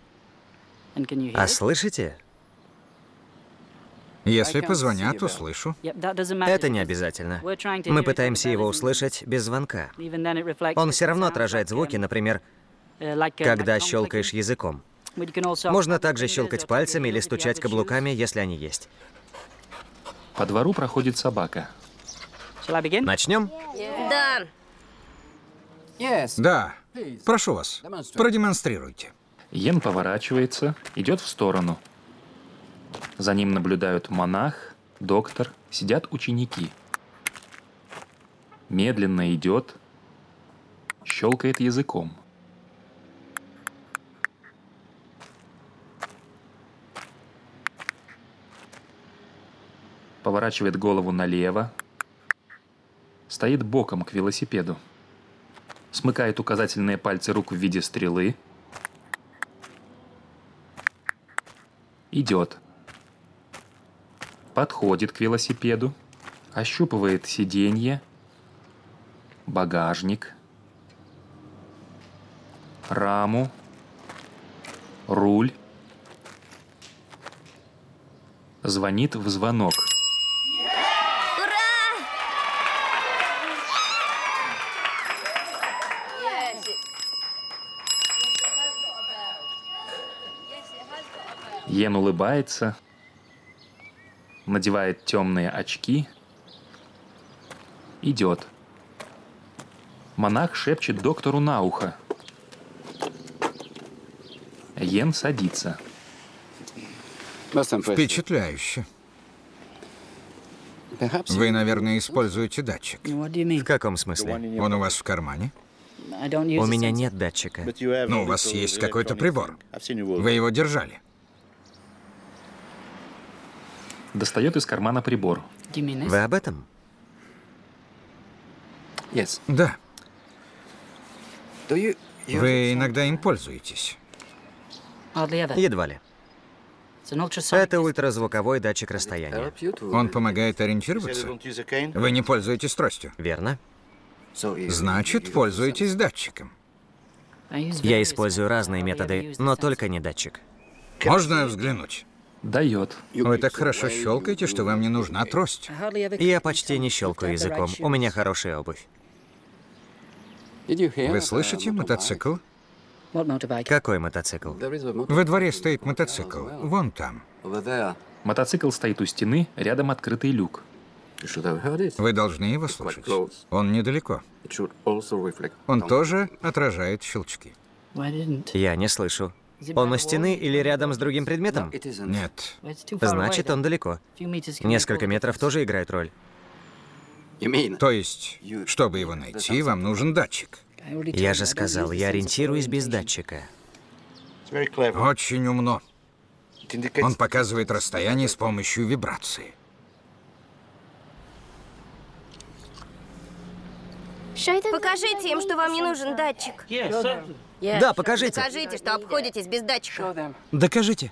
А слышите? Если позвонят, услышу. Это не обязательно. Мы пытаемся его услышать без звонка. Он все равно отражает звуки, например, когда щелкаешь языком. Можно также щелкать пальцами или стучать каблуками, если они есть. По двору проходит собака. Начнем? Да. Да, прошу вас, продемонстрируйте. Йен поворачивается, идет в сторону. За ним наблюдают монах, доктор, сидят ученики. Медленно идет, щелкает языком. Поворачивает голову налево, стоит боком к велосипеду. Смыкает указательные пальцы рук в виде стрелы. Идет. Подходит к велосипеду, ощупывает сиденье, багажник, раму, руль. Звонит в звонок. Йен улыбается, надевает темные очки, идет. Монах шепчет доктору на ухо. Йен садится. Впечатляюще. Вы, наверное, используете датчик. В каком смысле? Он у вас в кармане? У меня нет датчика. Но у вас есть какой-то прибор. Вы его держали. Достает из кармана прибор. Вы об этом? Да. Вы иногда им пользуетесь. Едва ли. Это ультразвуковой датчик расстояния. Он помогает ориентироваться? Вы не пользуетесь тростью? Верно. Значит, пользуетесь датчиком. Я использую разные методы, но только не датчик. Можно взглянуть? Дает. Вы так хорошо щелкаете, что вам не нужна трость. Я почти не щелкаю языком. У меня хорошая обувь. Вы слышите мотоцикл? Какой мотоцикл? Во дворе стоит мотоцикл. Вон там. Мотоцикл стоит у стены, рядом открытый люк. Вы должны его слушать. Он недалеко. Он тоже отражает щелчки. Я не слышу. Он у стены или рядом с другим предметом? Нет. Значит, он далеко. Несколько метров тоже играет роль. То есть, чтобы его найти, вам нужен датчик. Я же сказал, я ориентируюсь без датчика. Очень умно. Он показывает расстояние с помощью вибрации. Покажите им, что вам не нужен датчик. Да, покажите. Покажите, что обходитесь без датчика. Докажите.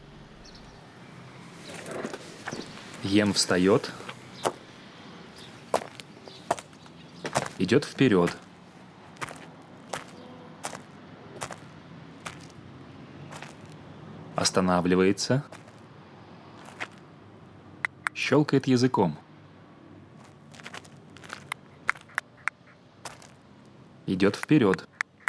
Йен встает. Идет вперед. Останавливается. Щелкает языком. Идет вперед.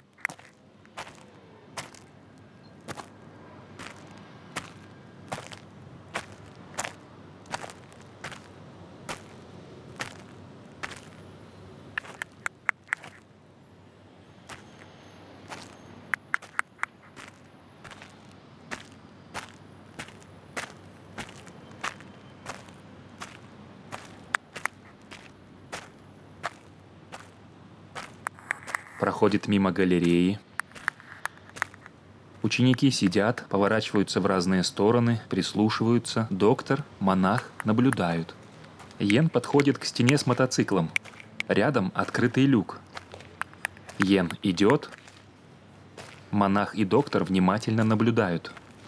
Проходит мимо галереи. Ученики сидят, поворачиваются в разные стороны, прислушиваются. Доктор, монах наблюдают. Йен подходит к стене с мотоциклом. Рядом открытый люк. Йен идет. Монах и доктор внимательно наблюдают.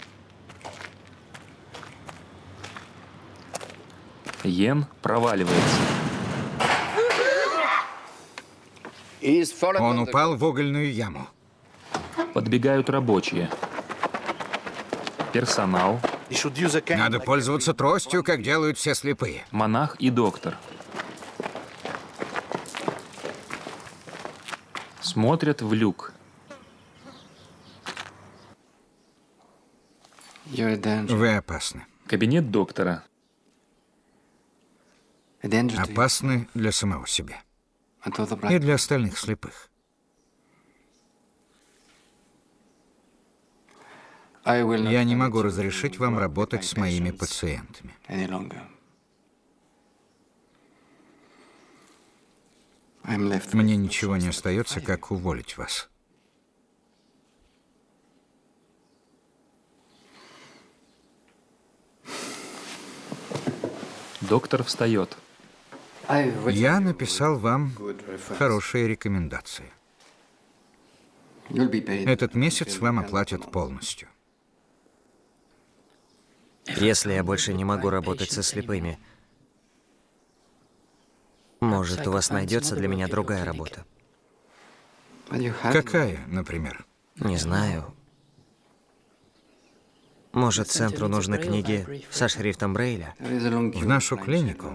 Йен проваливается. Он упал в угольную яму. Подбегают рабочие. Персонал. Надо пользоваться тростью, как делают все слепые. Монах и доктор. Смотрят в люк. Вы опасны. Кабинет доктора. Опасны для самого себя. И для остальных слепых. Я не могу разрешить вам работать с моими пациентами. Мне ничего не остается, как уволить вас. Доктор встает. Я написал вам хорошие рекомендации. Этот месяц вам оплатят полностью. Если я больше не могу работать со слепыми, может, у вас найдется для меня другая работа? Какая, например? Не знаю. Может, центру нужны книги со шрифтом Брейля? В нашу клинику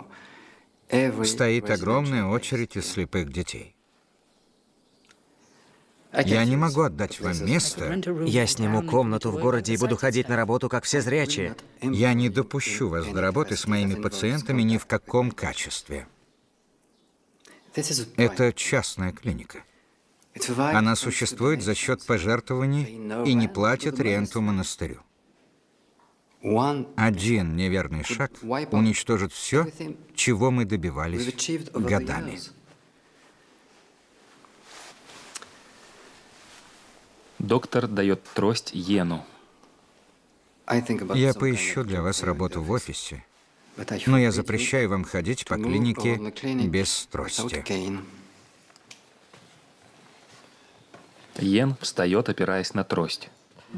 стоит огромная очередь из слепых детей. Я не могу отдать вам место. Я сниму комнату в городе и буду ходить на работу, как все зрячие. Я не допущу вас до работы с моими пациентами ни в каком качестве. Это частная клиника. Она существует за счет пожертвований и не платит ренту монастырю. Один неверный шаг уничтожит все, чего мы добивались годами. Доктор дает трость Йену. Я поищу для вас работу в офисе, но я запрещаю вам ходить по клинике без трости. Йен встает, опираясь на трость.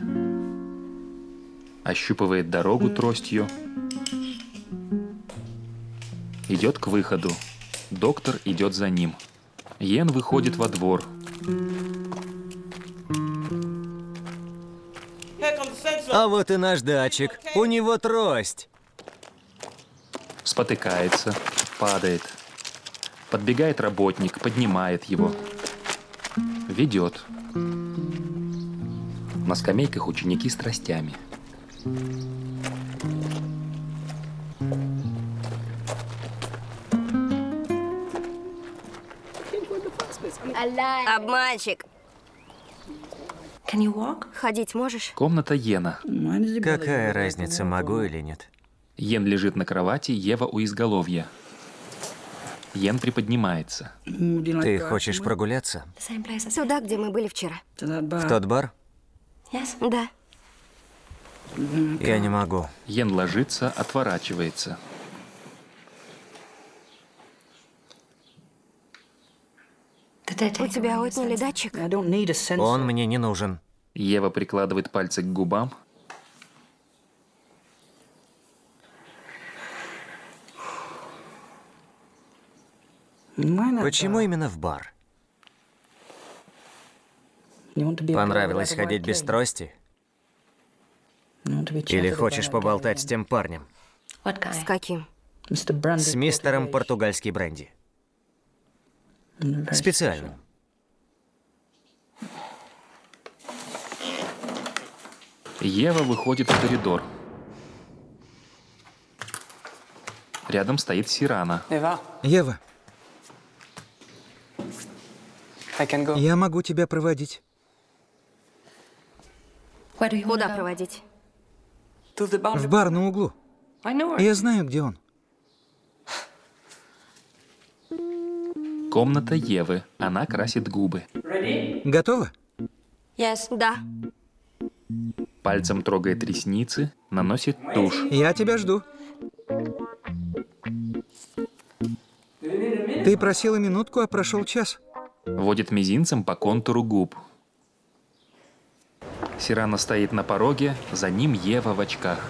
Ощупывает дорогу тростью. Идет к выходу. Доктор идет за ним. Йен выходит во двор. А вот и наш датчик. У него трость. Спотыкается, падает. Подбегает работник, поднимает его. Ведет. На скамейках ученики с тростями. Обманщик. Ходить можешь? Комната Йена. Какая разница, могу или нет? Йен лежит на кровати, Ева у изголовья. Йен приподнимается. Ты хочешь прогуляться? Туда, где мы были вчера. В тот бар? Да. Я не могу. Йен ложится, отворачивается. У тебя отняли датчик? Он мне не нужен. Ева прикладывает пальцы к губам. Почему именно в бар? Понравилось ходить без трости? Или хочешь поболтать с тем парнем? С каким? С мистером португальский бренди. Специально. Ева выходит в коридор. Рядом стоит Сирана. Ева, я могу тебя проводить. Куда проводить? В бар на углу. Я знаю, где он. Комната Евы. Она красит губы. Готова? Да. Пальцем трогает ресницы, наносит тушь. Я тебя жду. Ты просила минутку, а прошел час. Водит мизинцем по контуру губ. Сирана стоит на пороге, за ним Ева в очках.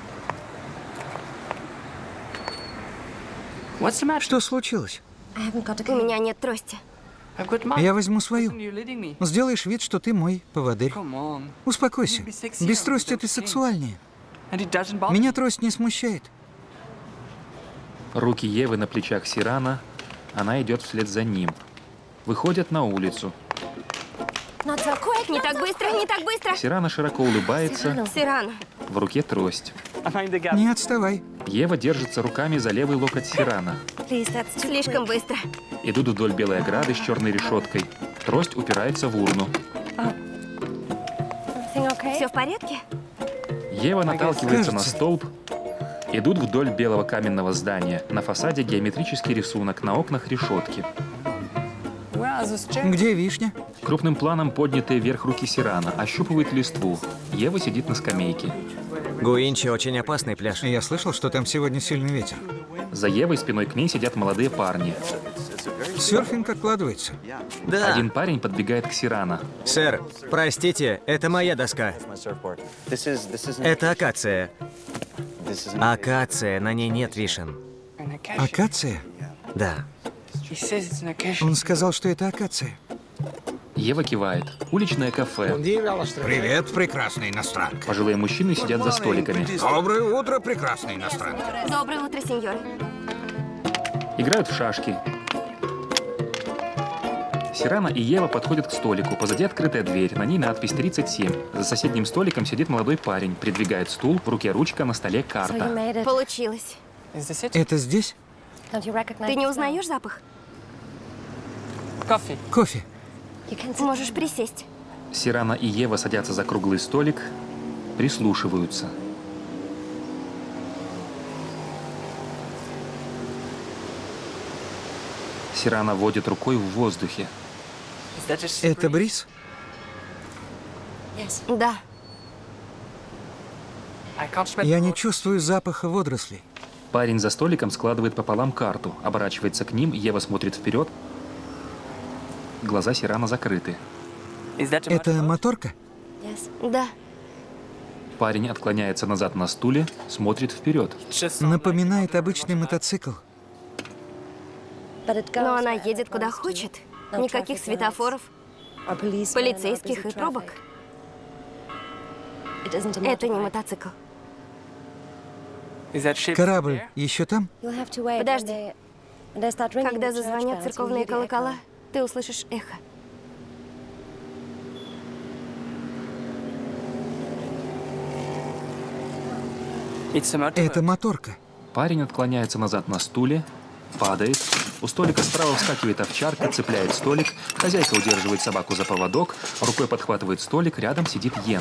Что случилось? У меня нет трости. Я возьму свою. Сделаешь вид, что ты мой поводырь. Успокойся. Без трости ты сексуальнее. Меня трость не смущает. Руки Евы на плечах Сирана. Она идет вслед за ним. Выходят на улицу. Не так быстро, не так быстро. Сирана широко улыбается. Сирана. В руке трость. Не отставай. Ева держится руками за левый локоть Сирана. Слишком быстро. Идут вдоль белой ограды с черной решеткой. Трость упирается в урну. Все в порядке? Ева наталкивается на Кажется. столб. Идут вдоль белого каменного здания. На фасаде геометрический рисунок, на окнах решетки. Где вишня? Крупным планом поднятые вверх руки Сирана ощупывают листву. Ева сидит на скамейке. Гуинчи очень опасный пляж. Я слышал, что там сегодня сильный ветер. За Евой спиной к ней сидят молодые парни. Серфинг откладывается. Да. Один парень подбегает к Сирана. Сэр, простите, это моя доска. Это акация. Акация, на ней нет вишен. Акация? Да. Он сказал, что это акация. Ева кивает. Уличное кафе. Привет, прекрасная иностранка. Пожилые мужчины сидят за столиками. Доброе утро, прекрасная иностранка. Доброе утро, сеньоры. Играют в шашки. Сирана и Ева подходят к столику. Позади открытая дверь. На ней надпись тридцать семь. За соседним столиком сидит молодой парень. Придвигает стул. В руке ручка, на столе карта. Получилось. Это здесь? Ты не узнаешь запах? Кофе. Можешь присесть. Сирана и Ева садятся за круглый столик. Прислушиваются. Сирана водит рукой в воздухе. Это бриз? Да. Я не чувствую запаха водорослей. Парень за столиком складывает пополам карту, оборачивается к ним, Ева смотрит вперед. Глаза Сирана закрыты. Это моторка? Да. Парень отклоняется назад на стуле, смотрит вперед. Напоминает обычный мотоцикл. Но она едет куда хочет. Никаких светофоров, полицейских и пробок. Это не мотоцикл. Корабль еще там? Подожди. Когда зазвонят церковные колокола, ты услышишь эхо. Это моторка. Парень отклоняется назад на стуле, падает. У столика справа вскакивает овчарка, цепляет столик. Хозяйка удерживает собаку за поводок, рукой подхватывает столик, рядом сидит Йен.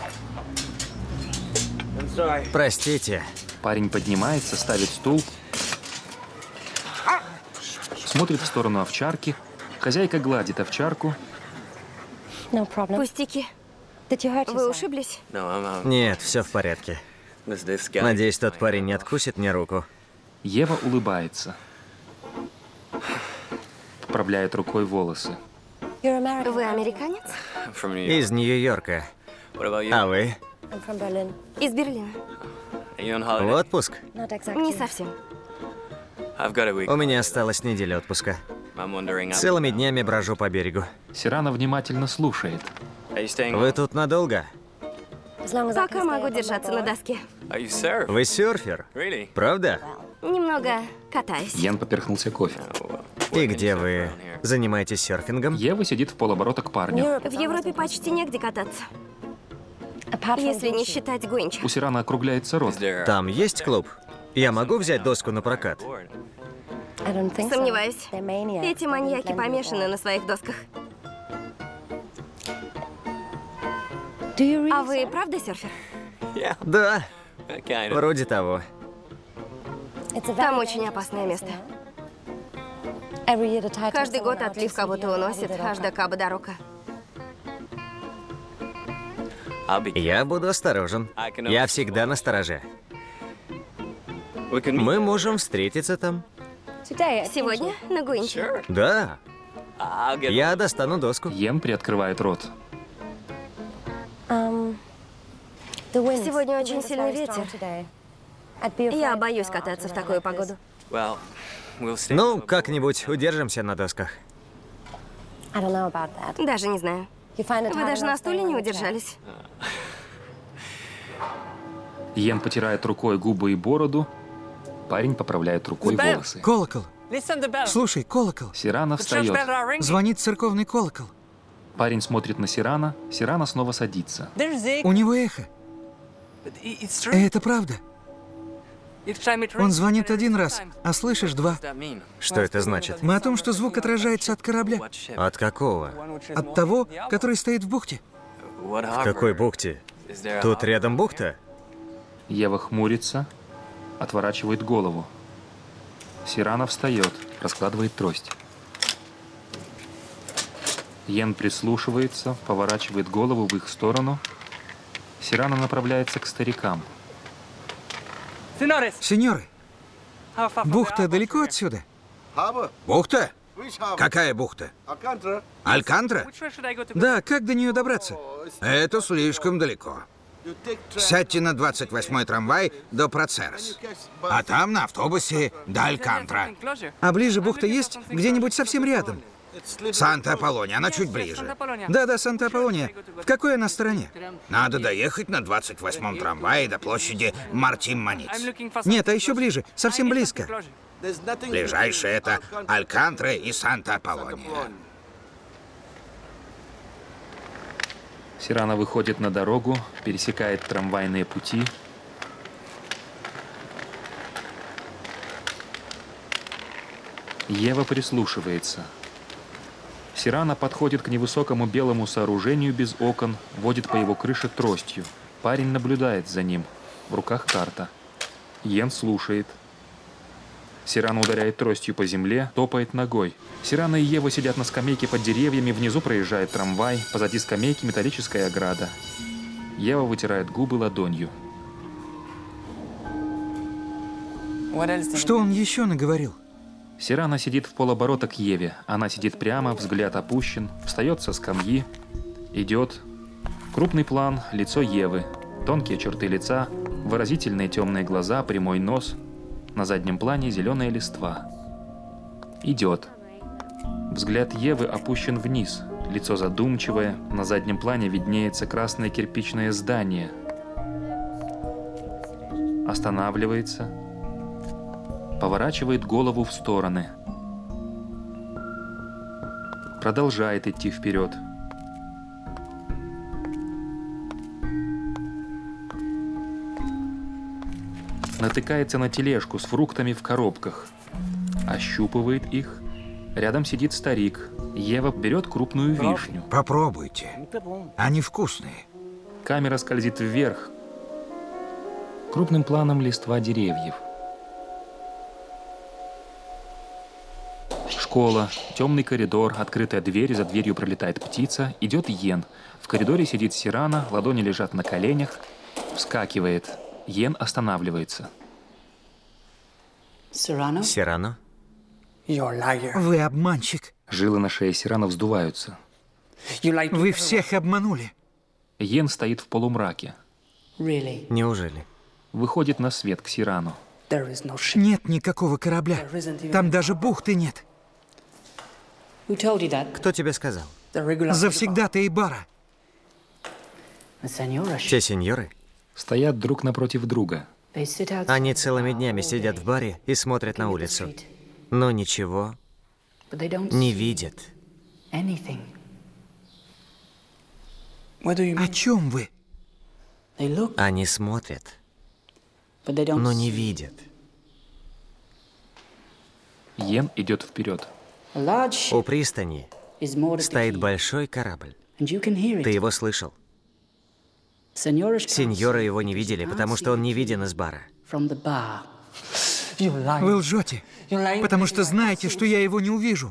Простите. Парень поднимается, ставит стул, смотрит в сторону овчарки. Хозяйка гладит овчарку. Пустяки. Вы ушиблись? Нет, все в порядке. Надеюсь, тот парень не откусит мне руку. Ева улыбается. Поправляет рукой волосы. Вы американец? Из Нью-Йорка. А вы? Из Берлина. В отпуск? Не совсем. У меня осталась неделя отпуска. Целыми днями брожу по берегу. Сирана внимательно слушает. Вы тут надолго? Пока могу держаться на доске. Вы серфер? Правда? Немного катаюсь. Йен поперхнулся кофе. И где вы занимаетесь серфингом? Ева сидит в полоборота к парню. В Европе почти негде кататься. Если не считать Гуинча. У Сирана округляется рот. Там есть клуб? Я могу взять доску на прокат? Сомневаюсь. Эти маньяки помешаны на своих досках. А вы правда серфер? Да, вроде того. Там очень опасное место. Каждый год отлив кого-то уносит, аж до Каба-до-Рока. Я буду осторожен. Я всегда настороже. Мы можем встретиться там. Сегодня на Гуинче. Да. Я достану доску. Йен приоткрывает рот. Сегодня очень сильный ветер. Я боюсь кататься в такую погоду. Ну, как-нибудь удержимся на досках. Даже не знаю. Вы даже на стуле не удержались. Йен потирает рукой губы и бороду. Парень поправляет рукой волосы. Колокол. Слушай, колокол. Сирана встает. Звонит церковный колокол. Парень смотрит на Сирана. Сирана снова садится. У него эхо. Это правда. Он звонит один раз, а слышишь два. Что это значит? Мы о том, что звук отражается от корабля. От какого? От того, который стоит в бухте. В какой бухте? Тут рядом бухта? Ева хмурится, отворачивает голову. Сирана встает, раскладывает трость. Йен прислушивается, поворачивает голову в их сторону. Сирана направляется к старикам. Сеньоры, бухта далеко отсюда? Бухта? Какая бухта? Алькантра? Да, как до нее добраться? Это слишком далеко. Сядьте на двадцать восьмой трамвай до Процерос. А там на автобусе до Алькантра. А ближе бухта есть? Где-нибудь совсем рядом. Санта-Аполлония, она чуть ближе. Да-да, Санта-Аполлония. В какой она стороне? Надо доехать на двадцать восьмом трамвае до площади Мартин-Маниц. Нет, а еще ближе, совсем близко. Ближайшее это Алькантра и Санта-Аполлония. Сирана выходит на дорогу, пересекает трамвайные пути. Ева прислушивается. Сирана подходит к невысокому белому сооружению без окон, водит по его крыше тростью. Парень наблюдает за ним. В руках карта. Йен слушает. Сирана ударяет тростью по земле, топает ногой. Сирана и Ева сидят на скамейке под деревьями, внизу проезжает трамвай, позади скамейки металлическая ограда. Ева вытирает губы ладонью. Что он еще наговорил? Сирана сидит в полоборота к Еве. Она сидит прямо, взгляд опущен, встает со скамьи, идет. Крупный план, лицо Евы, тонкие черты лица, выразительные темные глаза, прямой нос. На заднем плане зеленая листва. Идет. Взгляд Евы опущен вниз, лицо задумчивое, на заднем плане виднеется красное кирпичное здание. Останавливается. Поворачивает голову в стороны. Продолжает идти вперед. Натыкается на тележку с фруктами в коробках. Ощупывает их. Рядом сидит старик. Ева берет крупную вишню. Попробуйте. Они вкусные. Камера скользит вверх. Крупным планом листва деревьев. Школа, темный коридор, открытая дверь, за дверью пролетает птица, идет Йен. В коридоре сидит Сирана, ладони лежат на коленях. Вскакивает. Йен останавливается. Сирано? Сирано? Вы обманщик. Жилы на шее Сирана вздуваются. Вы всех обманули. Йен стоит в полумраке. Really? Неужели? Выходит на свет к Сирану. There is no ship. Нет никакого корабля. Там даже бухты нет. Who told you that? Кто тебе сказал? The regular. Завсегда-то и бара. The senora ship. Те сеньоры? Стоят друг напротив друга. They sit outside Они целыми днями сидят в баре и смотрят на улицу. Но ничего but they don't не see видят. anything. О чем вы? They look, Они смотрят, but they don't но не see. видят. Йен идет вперед. A large ship У пристани is moored at the стоит quay, большой корабль. and you can hear Ты it. его слышал. Senora can't Сеньоры see его не видели, потому что он не виден из бара. from the bar. Вы лжете, потому что знаете, что я его не увижу.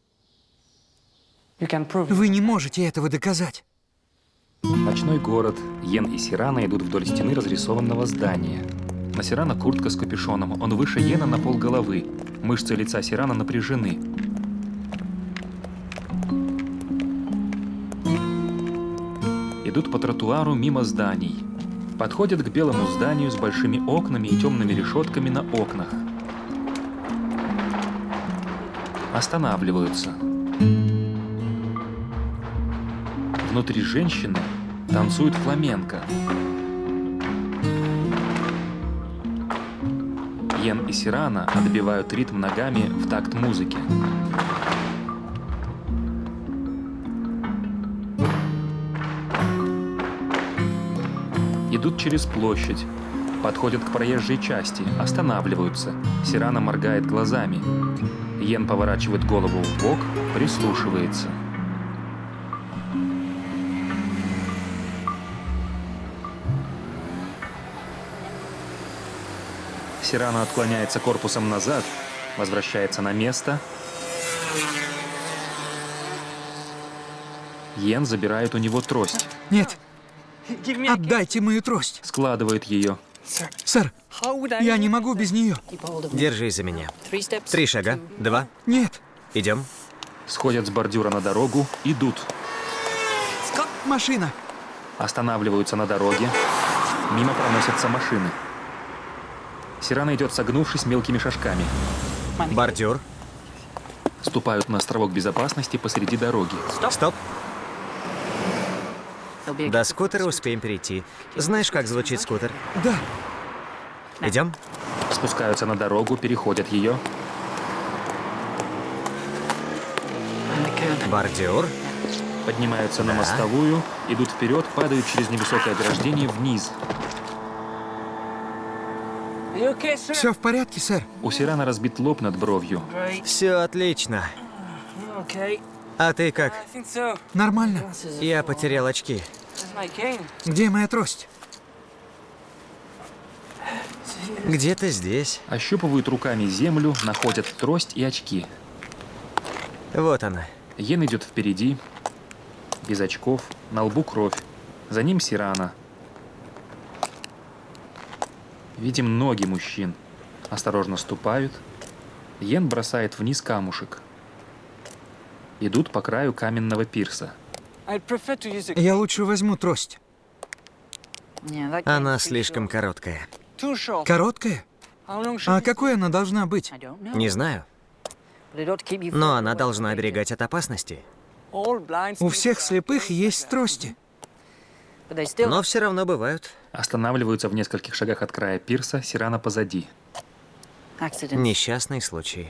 Вы не можете этого доказать. Ночной город. Йен и Сирана идут вдоль стены разрисованного здания. На Сирана куртка с капюшоном. Он выше Йена на полголовы. Мышцы лица Сирана напряжены. Идут по тротуару мимо зданий. Подходят к белому зданию с большими окнами и темными решетками на окнах. Останавливаются. Внутри женщины танцует фламенко. Йен и Сирана отбивают ритм ногами в такт музыки. Идут через площадь, подходят к проезжей части, останавливаются. Сирана моргает глазами. Йен поворачивает голову вбок, прислушивается. Сирана отклоняется корпусом назад, возвращается на место. Йен забирает у него трость, Нет. Отдайте мою трость. складывает ее. Сэр, я не могу без нее. Keep hold of me. Держись за меня. Three steps. Три шага. Два. Нет. Идем. Сходят с бордюра на дорогу, идут. Машина. Останавливаются на дороге. Мимо проносятся машины. Сирана идет, согнувшись мелкими шажками. Бордюр. Ступают на островок безопасности посреди дороги. Стоп. There'll be a- До скутера успеем перейти. Знаешь, как звучит скутер? Да. Идем. Спускаются на дорогу, переходят ее. and the curb. Бордюр. Поднимаются на мостовую, идут вперед, падают через невысокое ограждение вниз. Все в порядке, сэр. У Сирана разбит лоб над бровью. Все отлично. А ты как? Нормально. Я потерял очки. Где моя трость? Где-то здесь. Ощупывают руками землю, находят трость и очки. Вот она. Йен идет впереди, без очков, на лбу кровь. За ним Сирана. Видим ноги мужчин. Осторожно ступают. Йен бросает вниз камушек. Идут по краю каменного пирса. Я лучше возьму трость. Она слишком короткая. Короткая? А какой она должна быть? Не знаю. Но она должна оберегать от опасности. У всех слепых есть трости. Но все равно бывают. Останавливаются в нескольких шагах от края пирса, Сирана позади. Несчастный случай.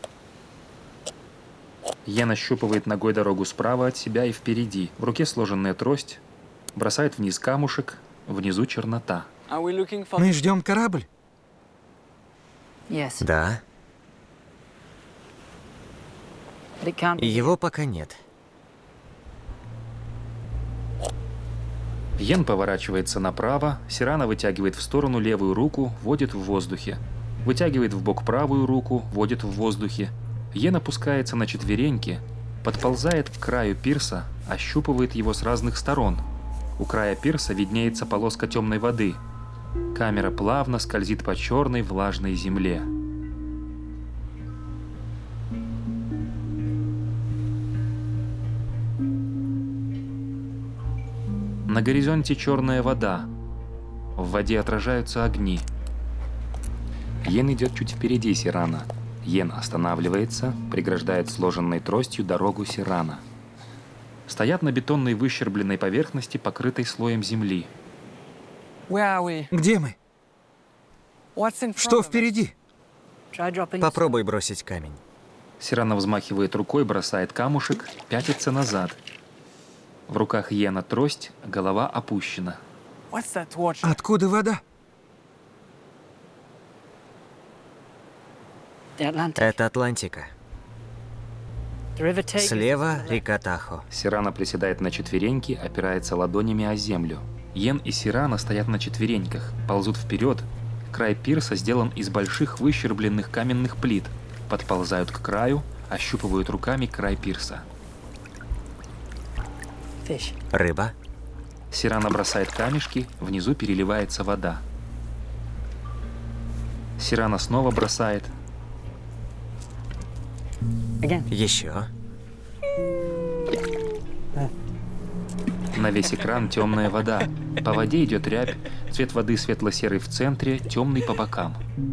Йен ощупывает ногой дорогу справа от себя и впереди. В руке сложенная трость. Бросает вниз камушек. Внизу чернота. Мы ждем корабль? Да. Его пока нет. Йен поворачивается направо, Сирана вытягивает в сторону левую руку, водит в воздухе. Вытягивает в бок правую руку, водит в воздухе. Йен опускается на четвереньки, подползает к краю пирса, ощупывает его с разных сторон. У края пирса виднеется полоска темной воды. Камера плавно скользит по черной влажной земле. На горизонте черная вода. В воде отражаются огни. Йен идет чуть впереди Сирана. Йен останавливается, преграждает сложенной тростью дорогу Сирана. Стоят на бетонной выщербленной поверхности, покрытой слоем земли. Где мы? Что впереди? Попробуй бросить камень. Сирана взмахивает рукой, бросает камушек, пятится назад. В руках Йена трость, голова опущена. Откуда вода? Это Атлантика. Слева река Тахо. Сирана приседает на четвереньки, опирается ладонями о землю. Йен и Сирана стоят на четвереньках, ползут вперед. Край пирса сделан из больших выщербленных каменных плит. Подползают к краю, ощупывают руками край пирса. Рыба. Сирана бросает камешки, внизу переливается вода. Сирана снова бросает. Еще. На весь экран темная вода. По воде идет рябь, цвет воды светло-серый в центре, темный по бокам.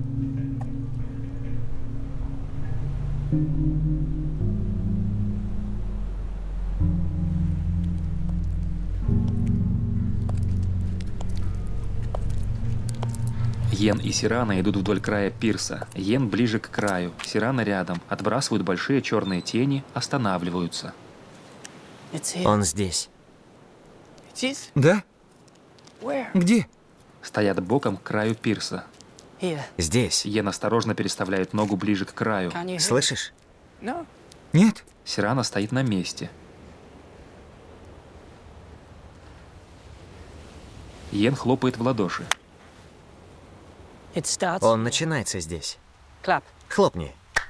Йен и Сирана идут вдоль края пирса. Йен ближе к краю, Сирана рядом. Отбрасывают большие черные тени, останавливаются. Он здесь. Да? Где? Стоят боком к краю пирса. Здесь. Йен осторожно переставляет ногу ближе к краю. Слышишь? Нет. Сирана стоит на месте. Йен хлопает в ладоши. Он начинается здесь. Хлопни.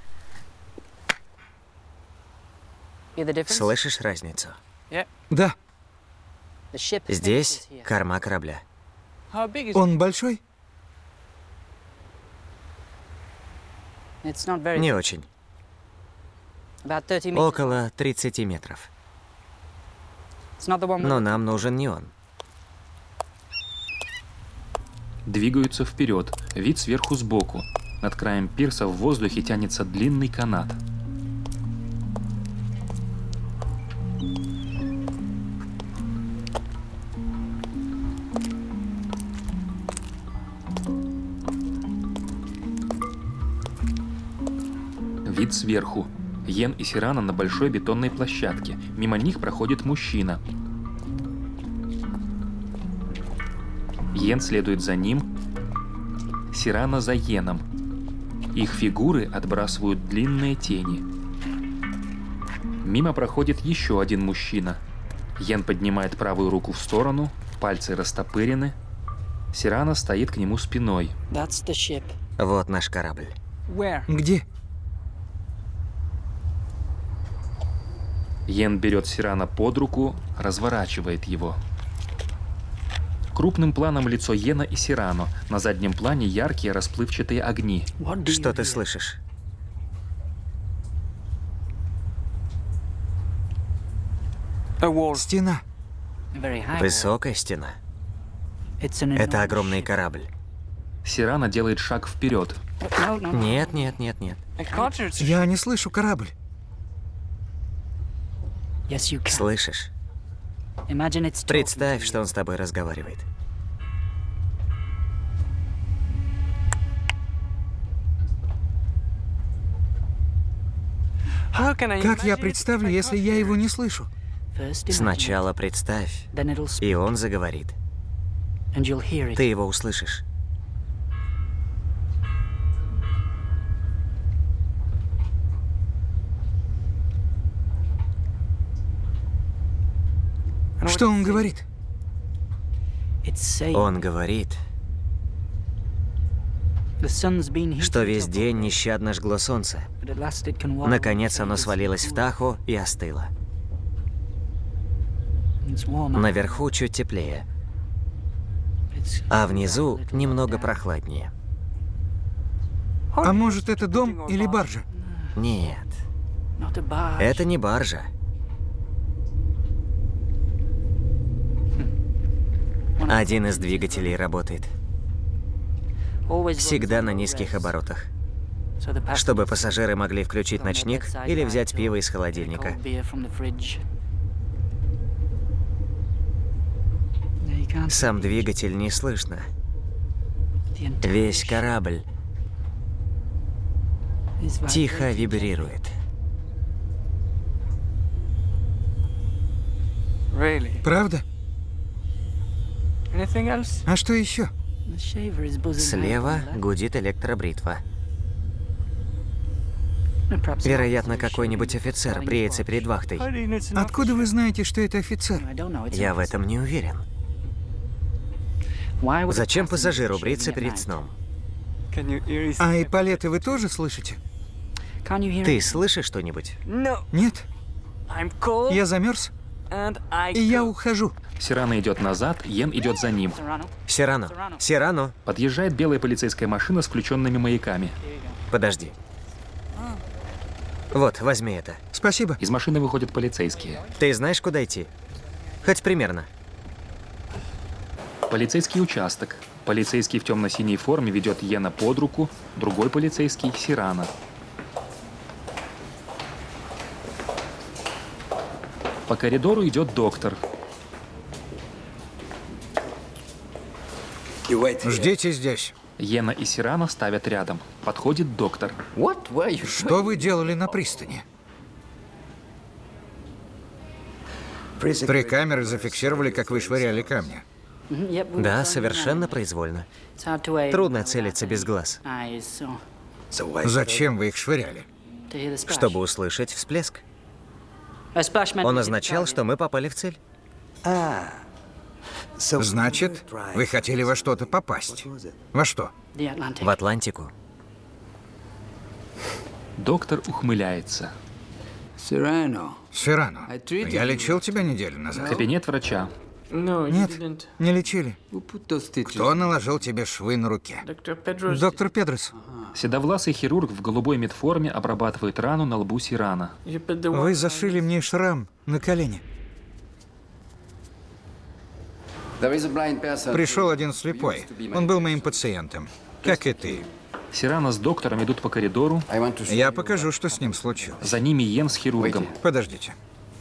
Слышишь разницу? Да. Здесь корма корабля. Он большой? Не очень. Около тридцати метров. Но нам нужен не он. Двигаются вперед, вид сверху сбоку. Над краем пирса в воздухе тянется длинный канат. Вид сверху. Йен и Сирана на большой бетонной площадке. Мимо них проходит мужчина. Йен следует за ним, Сирана за Йеном. Их фигуры отбрасывают длинные тени. Мимо проходит еще один мужчина. Йен поднимает правую руку в сторону, пальцы растопырены. Сирана стоит к нему спиной. Вот наш корабль. Где? Йен берет Сирана под руку, разворачивает его. Крупным планом лицо Йена и Сирано. На заднем плане яркие расплывчатые огни. Что ты слышишь? Стена. Высокая стена. Это огромный корабль. Сирано делает шаг вперед. Нет, нет, нет, нет. Я не слышу корабль. Слышишь? Представь, что он с тобой разговаривает. Как я представлю, если я его не слышу? Сначала представь, и он заговорит. Ты его услышишь. Что он говорит? Он говорит, что весь день нещадно жгло солнце. Наконец оно свалилось в Тахо и остыло. Наверху чуть теплее, а внизу немного прохладнее. А может, это дом или баржа? Нет, это не баржа. Один из двигателей работает. Всегда на низких оборотах. Чтобы пассажиры могли включить ночник или взять пиво из холодильника. Сам двигатель не слышно. Весь корабль тихо вибрирует. Правда? А что еще? Слева гудит электробритва. Вероятно, какой-нибудь офицер бреется перед вахтой. Откуда вы знаете, что это офицер? Я в этом не уверен. Зачем пассажиру бриться перед сном? А эполеты вы тоже слышите? Ты слышишь что-нибудь? Нет. Я замерз, и я ухожу. Сирано идет назад, Йен идет за ним. Сирано, Сирано. Подъезжает белая полицейская машина с включенными маяками. Подожди. Вот, возьми это. Спасибо. Из машины выходят полицейские. Ты знаешь, куда идти? Хоть примерно. Полицейский участок. Полицейский в темно-синей форме ведет Йена под руку, другой полицейский — Сирано. По коридору идет доктор. Ждите здесь. Йена и Сирано ставят рядом. Подходит доктор. Что вы делали на пристани? Три камеры зафиксировали, как вы швыряли камни. Да, совершенно произвольно. Трудно целиться без глаз. Зачем вы их швыряли? Чтобы услышать всплеск. Он означал, что мы попали в цель. Значит, вы хотели во что-то попасть. Во что? В Атлантику. Доктор ухмыляется. Сирано, я лечил тебя неделю назад. Кабинет врача. Нет, не лечили. Кто наложил тебе швы на руке? Доктор Педрос. Седовласый хирург в голубой медформе обрабатывает рану на лбу Сирано. Вы зашили мне шрам на колене. Пришел один слепой. Он был моим пациентом, как и ты. Сирано с доктором идут по коридору. Я покажу, что с ним случилось. За ними Йен с хирургом. Подождите.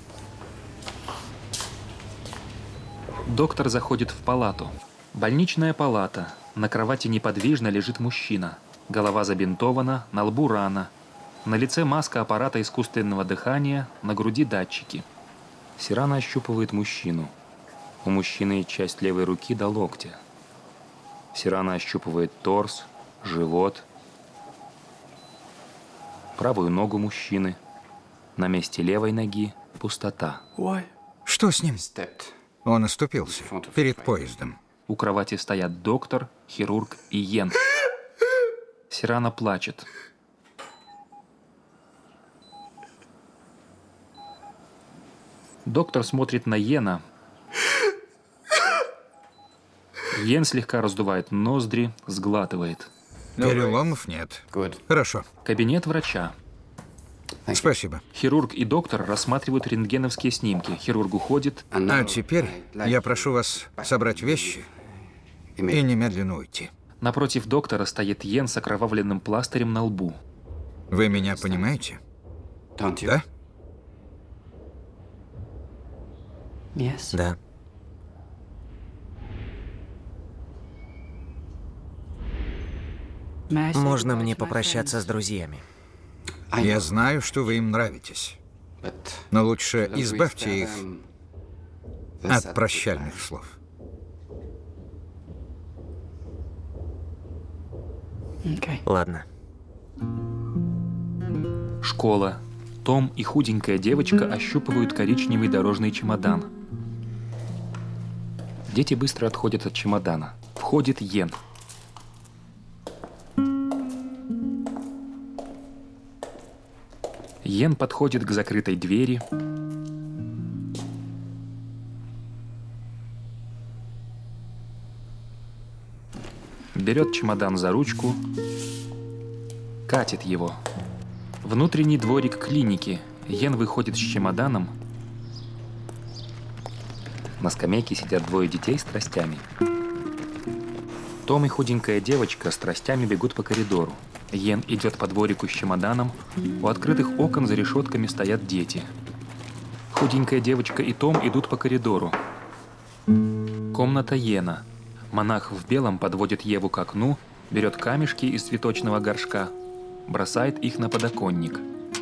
Доктор заходит в палату. Больничная палата. На кровати неподвижно лежит мужчина. Голова забинтована, на лбу рана. На лице маска аппарата искусственного дыхания, на груди датчики. Сирано ощупывает мужчину. У мужчины часть левой руки до локтя. Сирано ощупывает торс, живот, правую ногу мужчины. На месте левой ноги пустота. Что с ним? Он оступился перед поездом. У кровати стоят доктор, хирург и Йен. Сирана плачет. Доктор смотрит на Йена. Йен слегка раздувает ноздри, сглатывает. Переломов нет. Хорошо. Кабинет врача. Спасибо. Хирург и доктор рассматривают рентгеновские снимки. Хирург уходит. А теперь я прошу вас собрать вещи и немедленно уйти. Напротив доктора стоит Йен с окровавленным пластырем на лбу. Вы меня понимаете? Да? Yes. Да. Можно мне попрощаться с друзьями? Я знаю, что вы им нравитесь. Но лучше избавьте их от прощальных слов. Okay. Ладно. Школа. Том и худенькая девочка ощупывают коричневый дорожный чемодан. Дети быстро отходят от чемодана. Входит Йен. Йен подходит к закрытой двери. Берет чемодан за ручку, катит его. Внутренний дворик клиники. Йен выходит с чемоданом. На скамейке сидят двое детей с тростями. Том и худенькая девочка с тростями бегут по коридору. Йен идет по дворику с чемоданом. У открытых окон за решетками стоят дети. Худенькая девочка и Том идут по коридору. Комната Йена. Монах в белом подводит Еву к окну, берет камешки из цветочного горшка, бросает их на подоконник.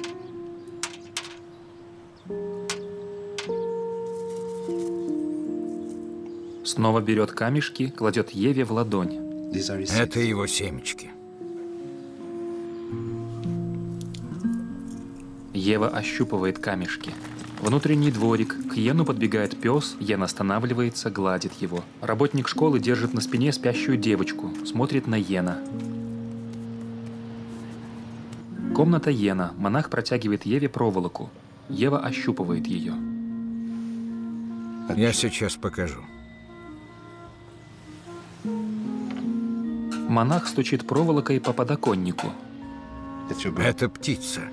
Снова берет камешки, кладет Еве в ладонь. Это его семечки. Ева ощупывает камешки. Внутренний дворик. К Йену подбегает пес, Йен останавливается, гладит его. Работник школы держит на спине спящую девочку, смотрит на Йена. Комната Йена. Монах протягивает Еве проволоку. Ева ощупывает ее. Я сейчас покажу. Монах стучит проволокой по подоконнику. Это птица.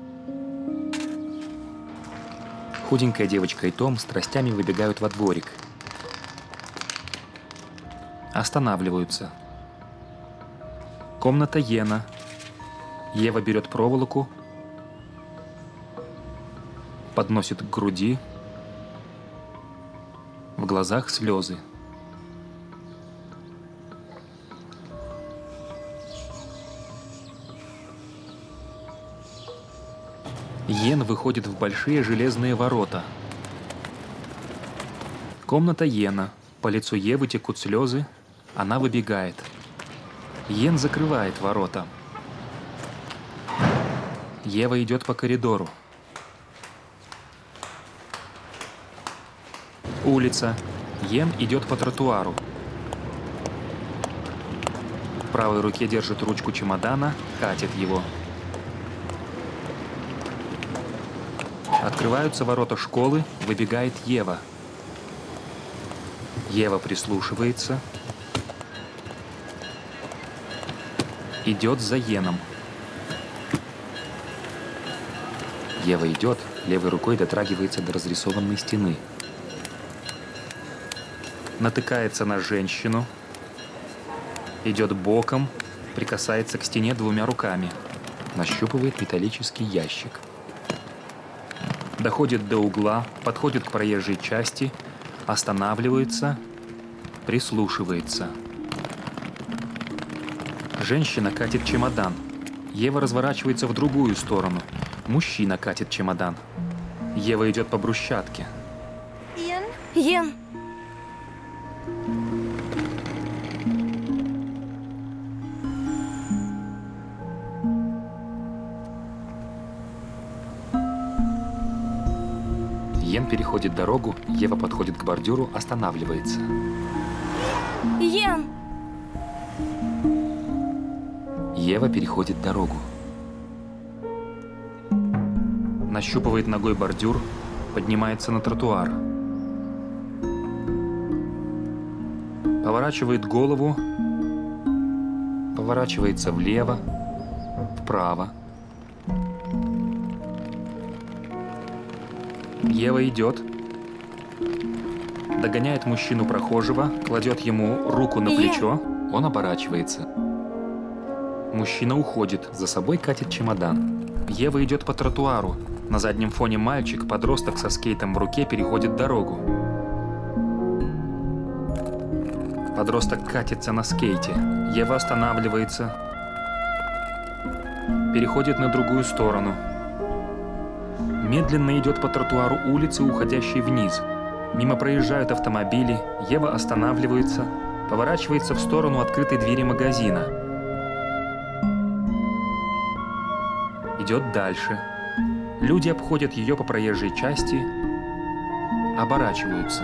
Худенькая девочка и Том с тростями выбегают во дворик. Останавливаются. Комната Йена. Ева берет проволоку, подносит к груди. В глазах слезы. Йен выходит в большие железные ворота. Комната Йена. По лицу Евы текут слезы. Она выбегает. Йен закрывает ворота. Ева идет по коридору. Улица. Йен идет по тротуару. В правой руке держит ручку чемодана, катит его. Открываются ворота школы, выбегает Ева. Ева прислушивается. Идет за Йеном. Ева идет, левой рукой дотрагивается до разрисованной стены. Натыкается на женщину. Идет боком, прикасается к стене двумя руками. Нащупывает металлический ящик. Доходит до угла, подходит к проезжей части, останавливается, прислушивается. Женщина катит чемодан. Ева разворачивается в другую сторону. Мужчина катит чемодан. Ева идет по брусчатке. Йен? Йен! Йен переходит дорогу, Ева подходит к бордюру, останавливается. Йен! Ева переходит дорогу. Нащупывает ногой бордюр, поднимается на тротуар. Поворачивает голову, поворачивается влево, вправо. Ева идет, догоняет мужчину прохожего, кладет ему руку на плечо, он оборачивается. Мужчина уходит, за собой катит чемодан. Ева идет по тротуару. На заднем фоне мальчик, подросток со скейтом в руке, переходит дорогу. Подросток катится на скейте. Ева останавливается, переходит на другую сторону. Медленно идет по тротуару улицы, уходящей вниз. Мимо проезжают автомобили. Ева останавливается, поворачивается в сторону открытой двери магазина. Идет дальше. Люди обходят ее по проезжей части, оборачиваются.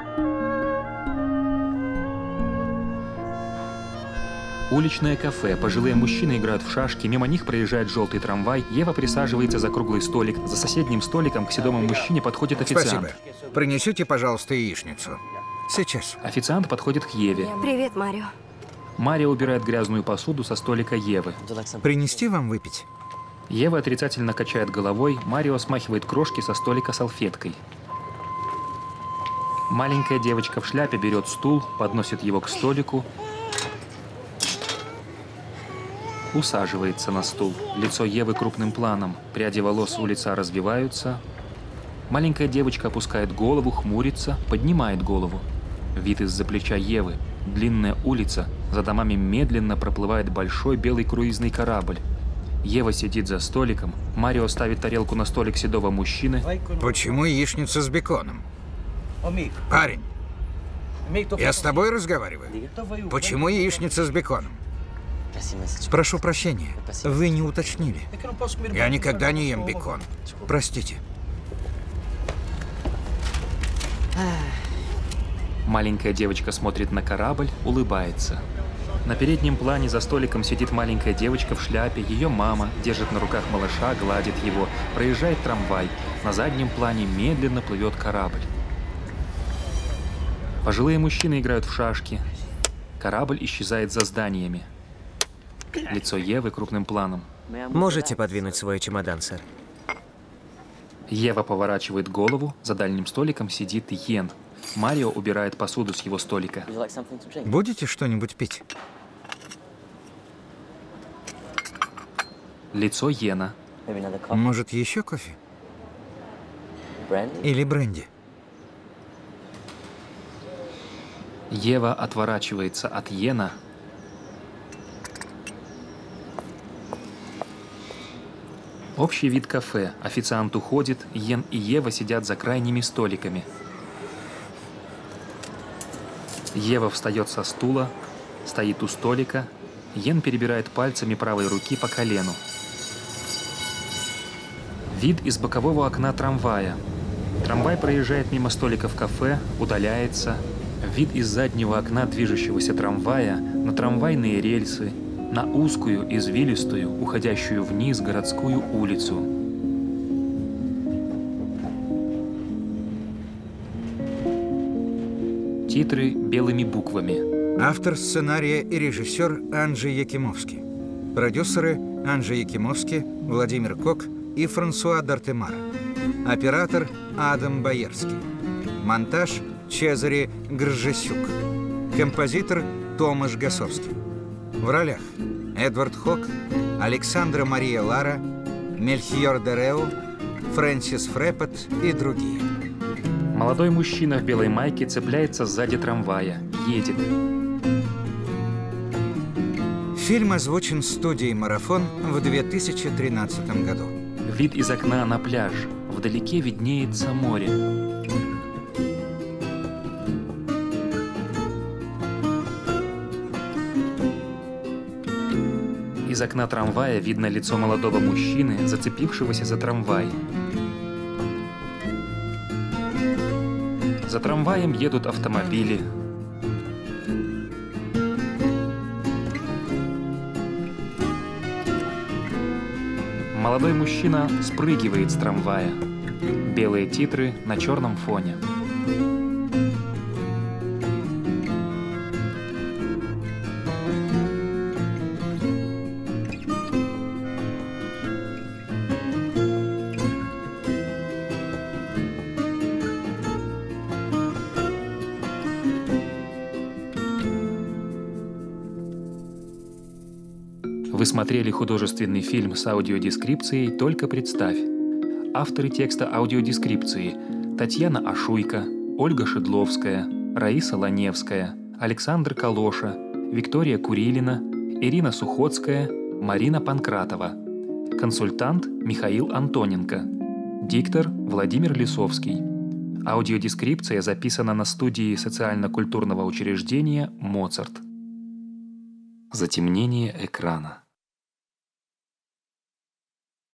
Уличное кафе. Пожилые мужчины играют в шашки. Мимо них проезжает желтый трамвай. Ева присаживается за круглый столик. За соседним столиком к седому мужчине подходит официант. Спасибо. Принесите, пожалуйста, яичницу. Сейчас. Официант подходит к Еве. Привет, Марио. Марио убирает грязную посуду со столика Евы. Принести вам выпить? Ева отрицательно качает головой. Марио смахивает крошки со столика салфеткой. Маленькая девочка в шляпе берет стул, подносит его к столику, усаживается на стул. Лицо Евы крупным планом. Пряди волос у лица развиваются. Маленькая девочка опускает голову, хмурится, поднимает голову. Вид из-за плеча Евы. Длинная улица. За домами медленно проплывает большой белый круизный корабль. Ева сидит за столиком. Марио ставит тарелку на столик седого мужчины. Почему яичница с беконом? Парень, я с тобой разговариваю. Почему яичница с беконом? Прошу прощения, вы не уточнили. Я никогда не ем бекон. Простите. Маленькая девочка смотрит на корабль, улыбается. На переднем плане за столиком сидит маленькая девочка в шляпе. Ее мама держит на руках малыша, гладит его. Проезжает трамвай. На заднем плане медленно плывет корабль. Пожилые мужчины играют в шашки. Корабль исчезает за зданиями. Лицо Евы крупным планом. Можете подвинуть свой чемодан, сэр? Ева поворачивает голову. За дальним столиком сидит Йен. Марио убирает посуду с его столика. Будете что-нибудь пить? Лицо Йена. Может, еще кофе? Или бренди? Ева отворачивается от Йена. Общий вид кафе. Официант уходит. Йен и Ева сидят за крайними столиками. Ева встает со стула, стоит у столика. Йен перебирает пальцами правой руки по колену. Вид из бокового окна трамвая. Трамвай проезжает мимо столика в кафе, удаляется. Вид из заднего окна движущегося трамвая на трамвайные рельсы, на узкую, извилистую, уходящую вниз городскую улицу. Титры белыми буквами. Автор сценария и режиссер Анджей Якимовский. Продюсеры Анджей Якимовский, Владимир Кок и Франсуа Д'Артемар. Оператор Адам Боярский. Монтаж Чезаре Гржесюк. Композитор Томаш Гасовский. В ролях Эдвард Хок, Александра Мария Лара, Мельхиор Дереу, Фрэнсис Фрепот и другие. Молодой мужчина в белой майке цепляется сзади трамвая. Едет. Фильм озвучен студией «Марафон» в две тысячи тринадцатом году. Вид из окна на пляж. Вдалеке виднеется море. Из окна трамвая видно лицо молодого мужчины, зацепившегося за трамвай. За трамваем едут автомобили. Молодой мужчина спрыгивает с трамвая. Белые титры на черном фоне. Вы смотрели художественный фильм с аудиодескрипцией «Только представь». Авторы текста аудиодескрипции – Татьяна Ашуйко, Ольга Шедловская, Раиса Ланевская, Александр Калоша, Виктория Курилина, Ирина Сухоцкая, Марина Панкратова. Консультант Михаил Антоненко. Диктор Владимир Лисовский. Аудиодескрипция записана на студии социально-культурного учреждения «Моцарт». Затемнение экрана.